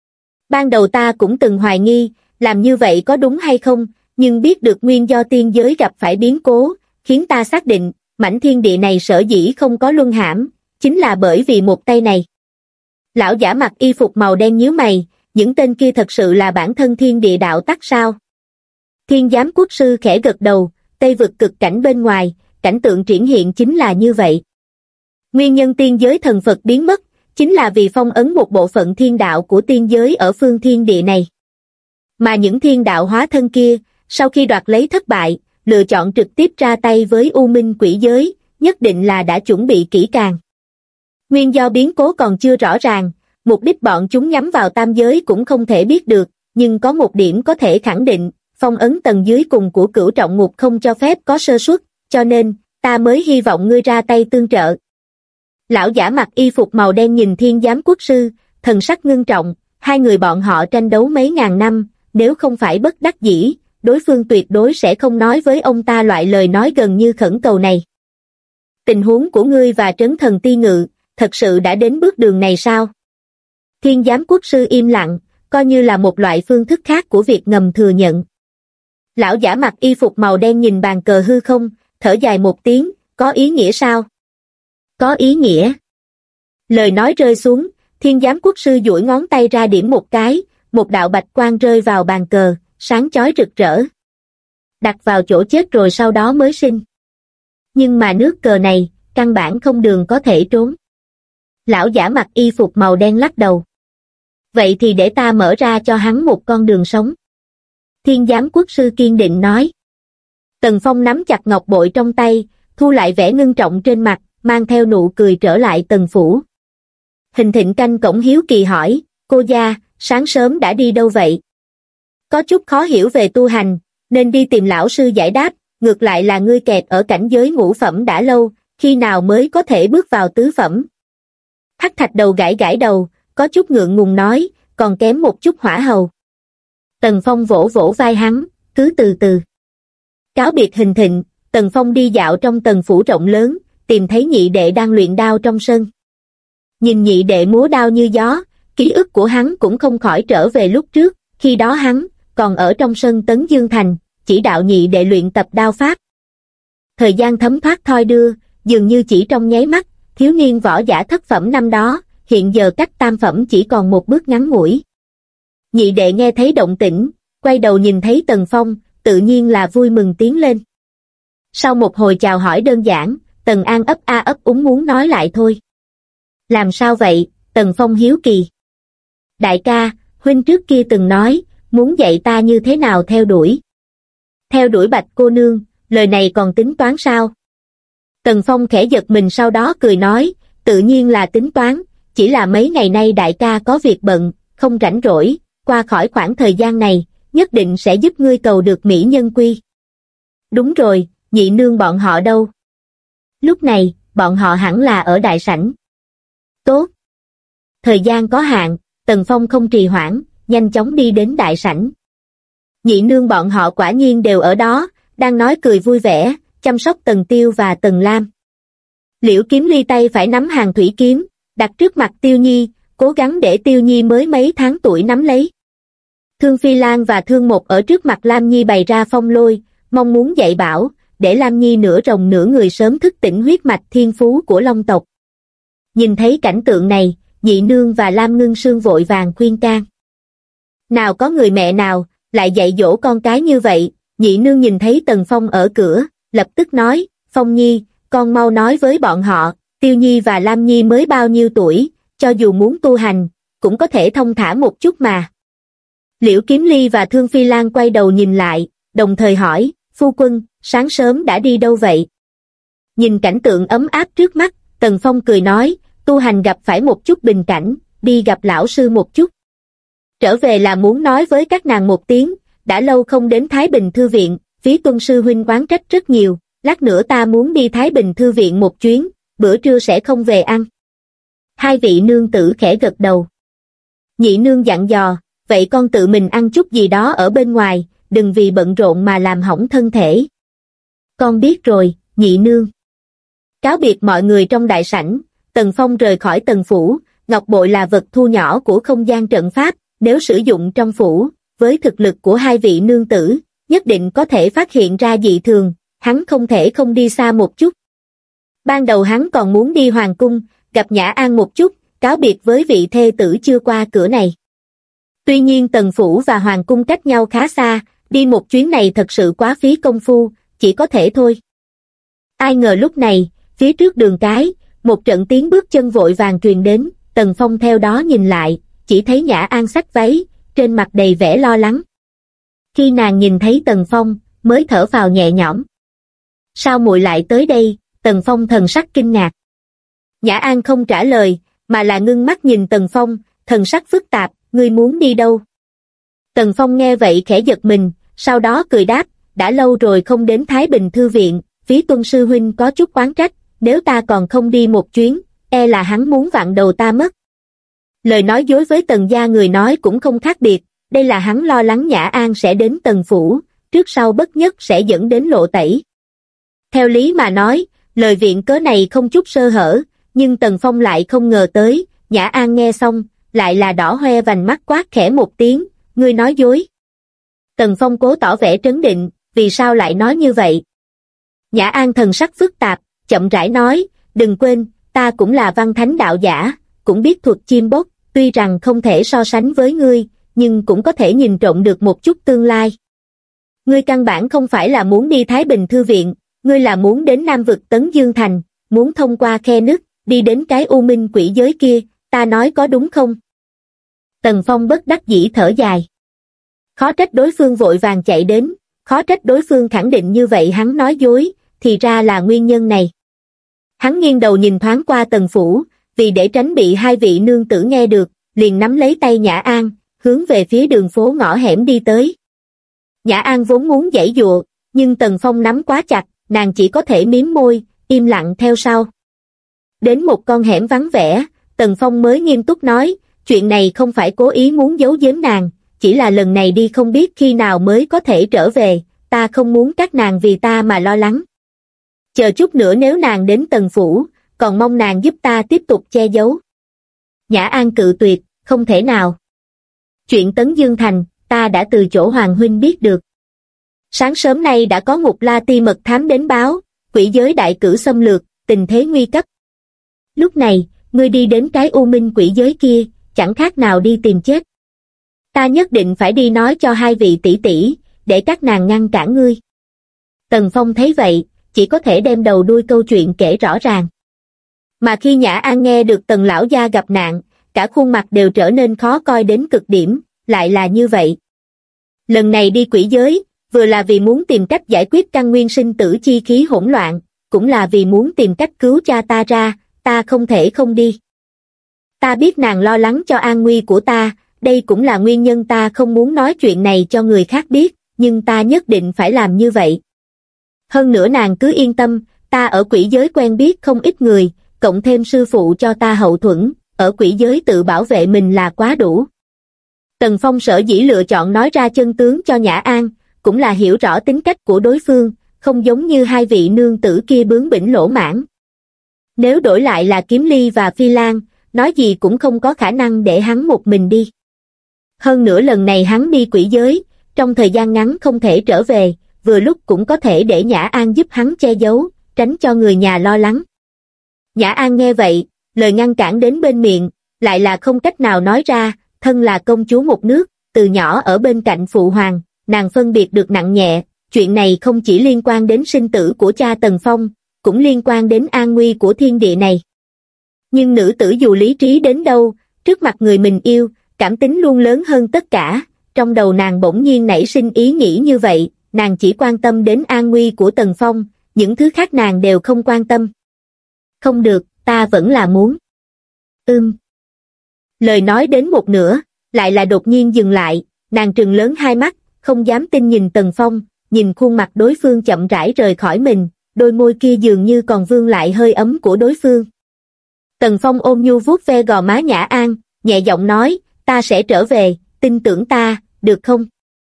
Ban đầu ta cũng từng hoài nghi, làm như vậy có đúng hay không, nhưng biết được nguyên do tiên giới gặp phải biến cố, khiến ta xác định, mảnh thiên địa này sở dĩ không có luân hãm, chính là bởi vì một tay này. Lão giả mặc y phục màu đen nhíu mày, những tên kia thật sự là bản thân thiên địa đạo tắc sao? Thiên Giám Quốc Sư khẽ gật đầu, Tây vực cực cảnh bên ngoài, cảnh tượng triển hiện chính là như vậy. Nguyên nhân tiên giới thần Phật biến mất, chính là vì phong ấn một bộ phận thiên đạo của tiên giới ở phương thiên địa này. Mà những thiên đạo hóa thân kia, sau khi đoạt lấy thất bại, lựa chọn trực tiếp ra tay với U Minh quỷ giới, nhất định là đã chuẩn bị kỹ càng. Nguyên do biến cố còn chưa rõ ràng, mục đích bọn chúng nhắm vào tam giới cũng không thể biết được, nhưng có một điểm có thể khẳng định, phong ấn tầng dưới cùng của Cửu Trọng Ngục không cho phép có sơ suất, cho nên, ta mới hy vọng ngươi ra tay tương trợ. Lão giả mặc y phục màu đen nhìn Thiên Giám Quốc Sư, thần sắc ngưng trọng, hai người bọn họ tranh đấu mấy ngàn năm, nếu không phải bất đắc dĩ, đối phương tuyệt đối sẽ không nói với ông ta loại lời nói gần như khẩn cầu này. Tình huống của ngươi và Trấn Thần Ti Ngự, thật sự đã đến bước đường này sao? Thiên Giám Quốc Sư im lặng, coi như là một loại phương thức khác của việc ngầm thừa nhận. Lão giả mặc y phục màu đen nhìn bàn cờ hư không, thở dài một tiếng, có ý nghĩa sao? Có ý nghĩa. Lời nói rơi xuống, Thiên Giám Quốc Sư duỗi ngón tay ra điểm một cái, một đạo bạch quang rơi vào bàn cờ, sáng chói rực rỡ. Đặt vào chỗ chết rồi sau đó mới sinh. Nhưng mà nước cờ này, căn bản không đường có thể trốn. Lão giả mặc y phục màu đen lắc đầu. Vậy thì để ta mở ra cho hắn một con đường sống. Thiên Giám Quốc Sư kiên định nói. Tần Phong nắm chặt ngọc bội trong tay, thu lại vẻ ngưng trọng trên mặt, mang theo nụ cười trở lại Tần phủ. Hình Thịnh canh cổng hiếu kỳ hỏi, cô gia, sáng sớm đã đi đâu vậy? Có chút khó hiểu về tu hành, nên đi tìm lão sư giải đáp, ngược lại là ngươi kẹt ở cảnh giới ngũ phẩm đã lâu, khi nào mới có thể bước vào tứ phẩm? Hắc Thạch Đầu gãi gãi đầu, có chút ngượng ngùng nói, còn kém một chút hỏa hầu. Tần Phong vỗ vỗ vai hắn, cứ từ từ. Cáo biệt Hình Thịnh, Tần Phong đi dạo trong Tần phủ rộng lớn, tìm thấy nhị đệ đang luyện đao trong sân. Nhìn nhị đệ múa đao như gió, ký ức của hắn cũng không khỏi trở về lúc trước, khi đó hắn còn ở trong sân Tấn Dương Thành, chỉ đạo nhị đệ luyện tập đao pháp. Thời gian thấm thoát thoi đưa, dường như chỉ trong nháy mắt, thiếu niên võ giả thất phẩm năm đó, hiện giờ cách tam phẩm chỉ còn một bước ngắn ngủi. Nhị đệ nghe thấy động tĩnh, quay đầu nhìn thấy Tần Phong, tự nhiên là vui mừng tiến lên. Sau một hồi chào hỏi đơn giản, Tần An ấp a ấp úng muốn nói lại thôi. Làm sao vậy? Tần Phong hiếu kỳ. Đại ca, huynh trước kia từng nói, muốn dạy ta như thế nào theo đuổi. Theo đuổi Bạch cô nương, lời này còn tính toán sao? Tần Phong khẽ giật mình sau đó cười nói, tự nhiên là tính toán, chỉ là mấy ngày nay đại ca có việc bận, không rảnh rỗi, qua khỏi khoảng thời gian này, nhất định sẽ giúp ngươi cầu được mỹ nhân quy. Đúng rồi, nhị nương bọn họ đâu? Lúc này, bọn họ hẳn là ở đại sảnh. Tốt. Thời gian có hạn, Tần Phong không trì hoãn, nhanh chóng đi đến đại sảnh. Nhị nương bọn họ quả nhiên đều ở đó, đang nói cười vui vẻ, chăm sóc Tần Tiêu và Tần Lam. Liễu Kiếm Ly tay phải nắm hàng thủy kiếm, đặt trước mặt Tiêu Nhi, cố gắng để Tiêu Nhi mới mấy tháng tuổi nắm lấy. Thương Phi Lan và Thương Một ở trước mặt Lam Nhi bày ra phong lôi, mong muốn dạy bảo, để Lam Nhi nửa rồng nửa người sớm thức tỉnh huyết mạch thiên phú của Long tộc. Nhìn thấy cảnh tượng này, Nhị nương và Lam Ngưng Sương vội vàng khuyên can. Nào có người mẹ nào, lại dạy dỗ con cái như vậy. Nhị nương nhìn thấy Tần Phong ở cửa, lập tức nói, Phong Nhi, con mau nói với bọn họ, Tiêu Nhi và Lam Nhi mới bao nhiêu tuổi, cho dù muốn tu hành, cũng có thể thông thả một chút mà. Liễu Kiếm Ly và Thương Phi Lan quay đầu nhìn lại, đồng thời hỏi, phu quân, sáng sớm đã đi đâu vậy? Nhìn cảnh tượng ấm áp trước mắt, Tần Phong cười nói, tu hành gặp phải một chút bình cảnh, đi gặp lão sư một chút. Trở về là muốn nói với các nàng một tiếng, đã lâu không đến Thái Bình Thư Viện, Phí Tuân sư huynh oán trách rất nhiều, lát nữa ta muốn đi Thái Bình Thư Viện một chuyến, bữa trưa sẽ không về ăn. Hai vị nương tử khẽ gật đầu. Nhị nương dặn dò, vậy con tự mình ăn chút gì đó ở bên ngoài, đừng vì bận rộn mà làm hỏng thân thể. Con biết rồi, nhị nương. Cáo biệt mọi người trong đại sảnh, Tần Phong rời khỏi Tần phủ, ngọc bội là vật thu nhỏ của không gian trận pháp, nếu sử dụng trong phủ, với thực lực của hai vị nương tử, nhất định có thể phát hiện ra dị thường, hắn không thể không đi xa một chút. Ban đầu hắn còn muốn đi hoàng cung, gặp Nhã An một chút, cáo biệt với vị thê tử chưa qua cửa này. Tuy nhiên Tần phủ và hoàng cung cách nhau khá xa, đi một chuyến này thật sự quá phí công phu, chỉ có thể thôi. Ai ngờ lúc này, phía trước đường cái, một trận tiếng bước chân vội vàng truyền đến, Tần Phong theo đó nhìn lại, chỉ thấy Nhã An xách váy, trên mặt đầy vẻ lo lắng. Khi nàng nhìn thấy Tần Phong, mới thở phào nhẹ nhõm. Sao muội lại tới đây? Tần Phong thần sắc kinh ngạc. Nhã An không trả lời, mà là ngưng mắt nhìn Tần Phong, thần sắc phức tạp, ngươi muốn đi đâu? Tần Phong nghe vậy khẽ giật mình, sau đó cười đáp, đã lâu rồi không đến Thái Bình Thư Viện, Phí Tuân sư huynh có chút oán trách, nếu ta còn không đi một chuyến, e là hắn muốn vặn đầu ta mất. Lời nói dối với Tần gia người nói cũng không khác biệt, đây là hắn lo lắng Nhã An sẽ đến Tần phủ, trước sau bất nhất sẽ dẫn đến lộ tẩy. Theo lý mà nói, lời viện cớ này không chút sơ hở, nhưng Tần Phong lại không ngờ tới, Nhã An nghe xong, lại là đỏ hoe vành mắt quát khẽ một tiếng, ngươi nói dối. Tần Phong cố tỏ vẻ trấn định, vì sao lại nói như vậy? Nhã An thần sắc phức tạp, chậm rãi nói, đừng quên, ta cũng là văn thánh đạo giả, cũng biết thuật chiêm bốc, tuy rằng không thể so sánh với ngươi, nhưng cũng có thể nhìn trộm được một chút tương lai. Ngươi căn bản không phải là muốn đi Thái Bình Thư Viện, ngươi là muốn đến Nam vực Tấn Dương Thành, muốn thông qua khe nứt, đi đến cái u minh quỷ giới kia, ta nói có đúng không? Tần Phong bất đắc dĩ thở dài. Khó trách đối phương vội vàng chạy đến, khó trách đối phương khẳng định như vậy hắn nói dối, thì ra là nguyên nhân này. Hắn nghiêng đầu nhìn thoáng qua Tần phủ, vì để tránh bị hai vị nương tử nghe được, liền nắm lấy tay Nhã An, hướng về phía đường phố ngõ hẻm đi tới. Nhã An vốn muốn giãy giụa, nhưng Tần Phong nắm quá chặt, nàng chỉ có thể mím môi, im lặng theo sau. Đến một con hẻm vắng vẻ, Tần Phong mới nghiêm túc nói, chuyện này không phải cố ý muốn giấu giếm nàng, chỉ là lần này đi không biết khi nào mới có thể trở về, ta không muốn các nàng vì ta mà lo lắng. Chờ chút nữa nếu nàng đến Tần phủ, còn mong nàng giúp ta tiếp tục che giấu. Nhã An cự tuyệt, không thể nào. Chuyện Tấn Dương Thành, ta đã từ chỗ Hoàng huynh biết được. Sáng sớm nay đã có Ngục La Ti mật thám đến báo, quỷ giới đại cử xâm lược, tình thế nguy cấp. Lúc này, ngươi đi đến cái u minh quỷ giới kia, chẳng khác nào đi tìm chết. Ta nhất định phải đi nói cho hai vị tỷ tỷ, để các nàng ngăn cản ngươi. Tần Phong thấy vậy, chỉ có thể đem đầu đuôi câu chuyện kể rõ ràng. Mà khi Nhã An nghe được Tần lão gia gặp nạn, cả khuôn mặt đều trở nên khó coi đến cực điểm, lại là như vậy. Lần này đi quỷ giới, vừa là vì muốn tìm cách giải quyết căn nguyên sinh tử chi khí hỗn loạn, cũng là vì muốn tìm cách cứu cha ta ra, ta không thể không đi. Ta biết nàng lo lắng cho an nguy của ta, đây cũng là nguyên nhân ta không muốn nói chuyện này cho người khác biết, nhưng ta nhất định phải làm như vậy. Hơn nữa nàng cứ yên tâm, ta ở quỷ giới quen biết không ít người, cộng thêm sư phụ cho ta hậu thuẫn, ở quỷ giới tự bảo vệ mình là quá đủ. Tần Phong sở dĩ lựa chọn nói ra chân tướng cho Nhã An, cũng là hiểu rõ tính cách của đối phương, không giống như hai vị nương tử kia bướng bỉnh lỗ mãn. Nếu đổi lại là Kiếm Ly và Phi Lan, nói gì cũng không có khả năng để hắn một mình đi. Hơn nữa lần này hắn đi quỷ giới, trong thời gian ngắn không thể trở về, vừa lúc cũng có thể để Nhã An giúp hắn che giấu, tránh cho người nhà lo lắng. Nhã An nghe vậy, lời ngăn cản đến bên miệng, lại là không cách nào nói ra, thân là công chúa một nước, từ nhỏ ở bên cạnh phụ hoàng, nàng phân biệt được nặng nhẹ, chuyện này không chỉ liên quan đến sinh tử của cha Tần Phong, cũng liên quan đến an nguy của thiên địa này. Nhưng nữ tử dù lý trí đến đâu, trước mặt người mình yêu, cảm tính luôn lớn hơn tất cả, trong đầu nàng bỗng nhiên nảy sinh ý nghĩ như vậy, nàng chỉ quan tâm đến an nguy của Tần Phong, những thứ khác nàng đều không quan tâm. Không được, ta vẫn là muốn. Lời nói đến một nửa, lại là đột nhiên dừng lại, nàng trừng lớn hai mắt, không dám tin nhìn Tần Phong, nhìn khuôn mặt đối phương chậm rãi rời khỏi mình, đôi môi kia dường như còn vương lại hơi ấm của đối phương. Tần Phong ôm nhu vuốt ve gò má Nhã An, nhẹ giọng nói, ta sẽ trở về, tin tưởng ta, được không?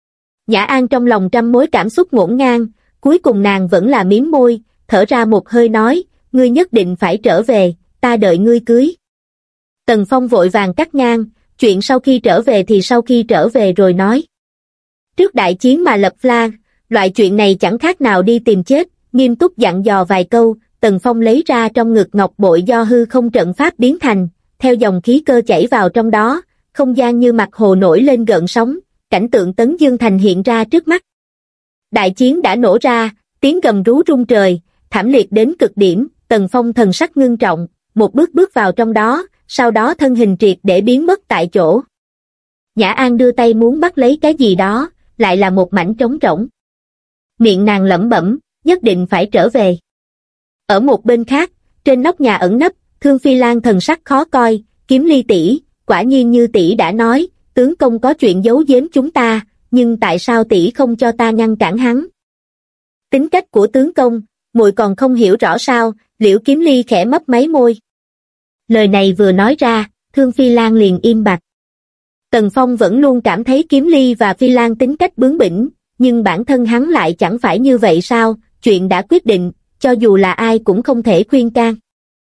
Nhã An trong lòng trăm mối cảm xúc ngổn ngang, cuối cùng nàng vẫn là mím môi, thở ra một hơi nói, ngươi nhất định phải trở về, ta đợi ngươi cưới. Tần Phong vội vàng cắt ngang, chuyện sau khi trở về thì sau khi trở về rồi nói. Trước đại chiến mà lập flag, loại chuyện này chẳng khác nào đi tìm chết, nghiêm túc dặn dò vài câu, Tần Phong lấy ra trong ngực ngọc bội do hư không trận pháp biến thành, theo dòng khí cơ chảy vào trong đó, không gian như mặt hồ nổi lên gợn sóng, cảnh tượng Tấn Dương Thành hiện ra trước mắt. Đại chiến đã nổ ra, tiếng gầm rú rung trời, thảm liệt đến cực điểm, Tần Phong thần sắc ngưng trọng, một bước bước vào trong đó, sau đó thân hình triệt để biến mất tại chỗ. Nhã An đưa tay muốn bắt lấy cái gì đó, lại là một mảnh trống rỗng. Miệng nàng lẩm bẩm, nhất định phải trở về. Ở một bên khác, trên nóc nhà ẩn nấp, Thương Phi Lan thần sắc khó coi, Kiếm Ly tỷ, quả nhiên như tỷ đã nói, tướng công có chuyện giấu giếm chúng ta, nhưng tại sao tỷ không cho ta ngăn cản hắn? Tính cách của tướng công, muội còn không hiểu rõ sao? Liễu Kiếm Ly khẽ mấp máy môi. Lời này vừa nói ra, Thương Phi Lan liền im bặt. Tần Phong vẫn luôn cảm thấy Kiếm Ly và Phi Lan tính cách bướng bỉnh, nhưng bản thân hắn lại chẳng phải như vậy sao? Chuyện đã quyết định, cho dù là ai cũng không thể khuyên can.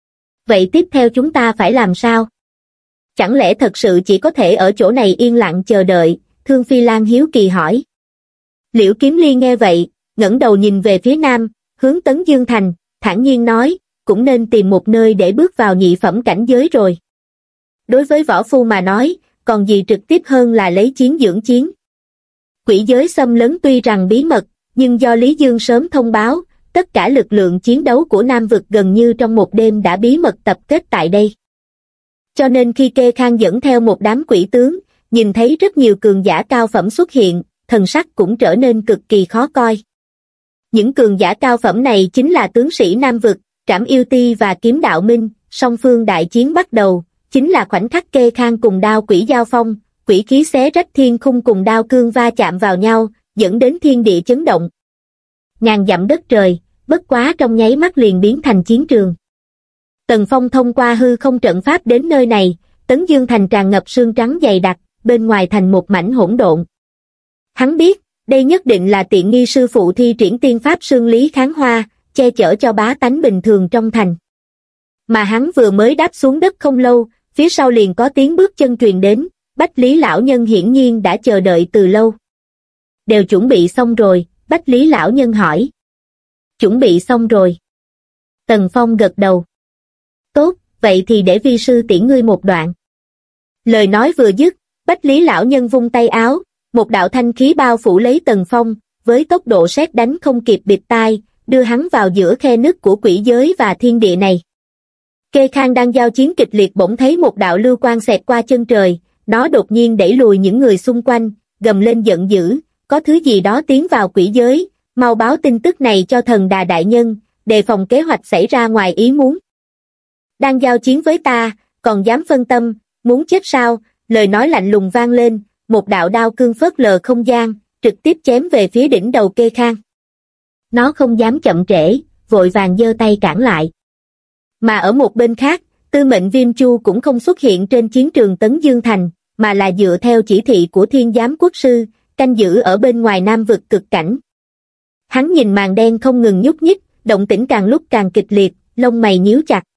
Vậy tiếp theo chúng ta phải làm sao? Chẳng lẽ thật sự chỉ có thể ở chỗ này yên lặng chờ đợi? Thương Phi Lan hiếu kỳ hỏi. Liễu Kiếm Ly nghe vậy, ngẩng đầu nhìn về phía nam, hướng Tấn Dương Thành, thản nhiên nói, cũng nên tìm một nơi để bước vào nhị phẩm cảnh giới rồi. Đối với võ phu mà nói, còn gì trực tiếp hơn là lấy chiến dưỡng chiến. Quỷ giới xâm lấn tuy rằng bí mật, nhưng do Lý Dương sớm thông báo, tất cả lực lượng chiến đấu của Nam Vực gần như trong một đêm đã bí mật tập kết tại đây. Cho nên khi Kê Khang dẫn theo một đám quỷ tướng, nhìn thấy rất nhiều cường giả cao phẩm xuất hiện, thần sắc cũng trở nên cực kỳ khó coi. Những cường giả cao phẩm này chính là tướng sĩ Nam Vực, Trảm Yêu Ti và Kiếm Đạo Minh, song phương đại chiến bắt đầu, chính là khoảnh khắc Kê Khang cùng đao quỷ giao phong, quỷ khí xé rách thiên khung cùng đao cương va chạm vào nhau, dẫn đến thiên địa chấn động. Ngàn dặm đất trời, bất quá trong nháy mắt liền biến thành chiến trường. Tần Phong thông qua hư không trận pháp đến nơi này, Tấn Dương Thành tràn ngập sương trắng dày đặc, bên ngoài thành một mảnh hỗn độn. Hắn biết, đây nhất định là tiện nghi sư phụ thi triển tiên pháp Sương Lý Kháng Hoa, che chở cho bá tánh bình thường trong thành. Mà hắn vừa mới đáp xuống đất không lâu, phía sau liền có tiếng bước chân truyền đến, Bách Lý lão nhân hiển nhiên đã chờ đợi từ lâu. Đều chuẩn bị xong rồi, Bách Lý lão nhân hỏi. Chuẩn bị xong rồi. Tần Phong gật đầu. Tốt, vậy thì để vi sư tiễn ngươi một đoạn. Lời nói vừa dứt, Bách Lý lão nhân vung tay áo, một đạo thanh khí bao phủ lấy Tần Phong, với tốc độ sét đánh không kịp bịt tai, đưa hắn vào giữa khe nứt của quỷ giới và thiên địa này. Kê Khang đang giao chiến kịch liệt bỗng thấy một đạo lưu quang xẹt qua chân trời, nó đột nhiên đẩy lùi những người xung quanh, gầm lên giận dữ, có thứ gì đó tiến vào quỷ giới, mau báo tin tức này cho Thần Đà đại nhân, đề phòng kế hoạch xảy ra ngoài ý muốn. Đang giao chiến với ta, còn dám phân tâm, muốn chết sao? Lời nói lạnh lùng vang lên, một đạo đao cương phớt lờ không gian, trực tiếp chém về phía đỉnh đầu Kê Khang. Nó không dám chậm trễ, vội vàng giơ tay cản lại. Mà ở một bên khác, Tư Mệnh Viêm Chu cũng không xuất hiện trên chiến trường Tấn Dương Thành, mà là dựa theo chỉ thị của Thiên Giám Quốc Sư, canh giữ ở bên ngoài Nam vực cực cảnh. Hắn nhìn màn đen không ngừng nhúc nhích, động tĩnh càng lúc càng kịch liệt, lông mày nhíu chặt.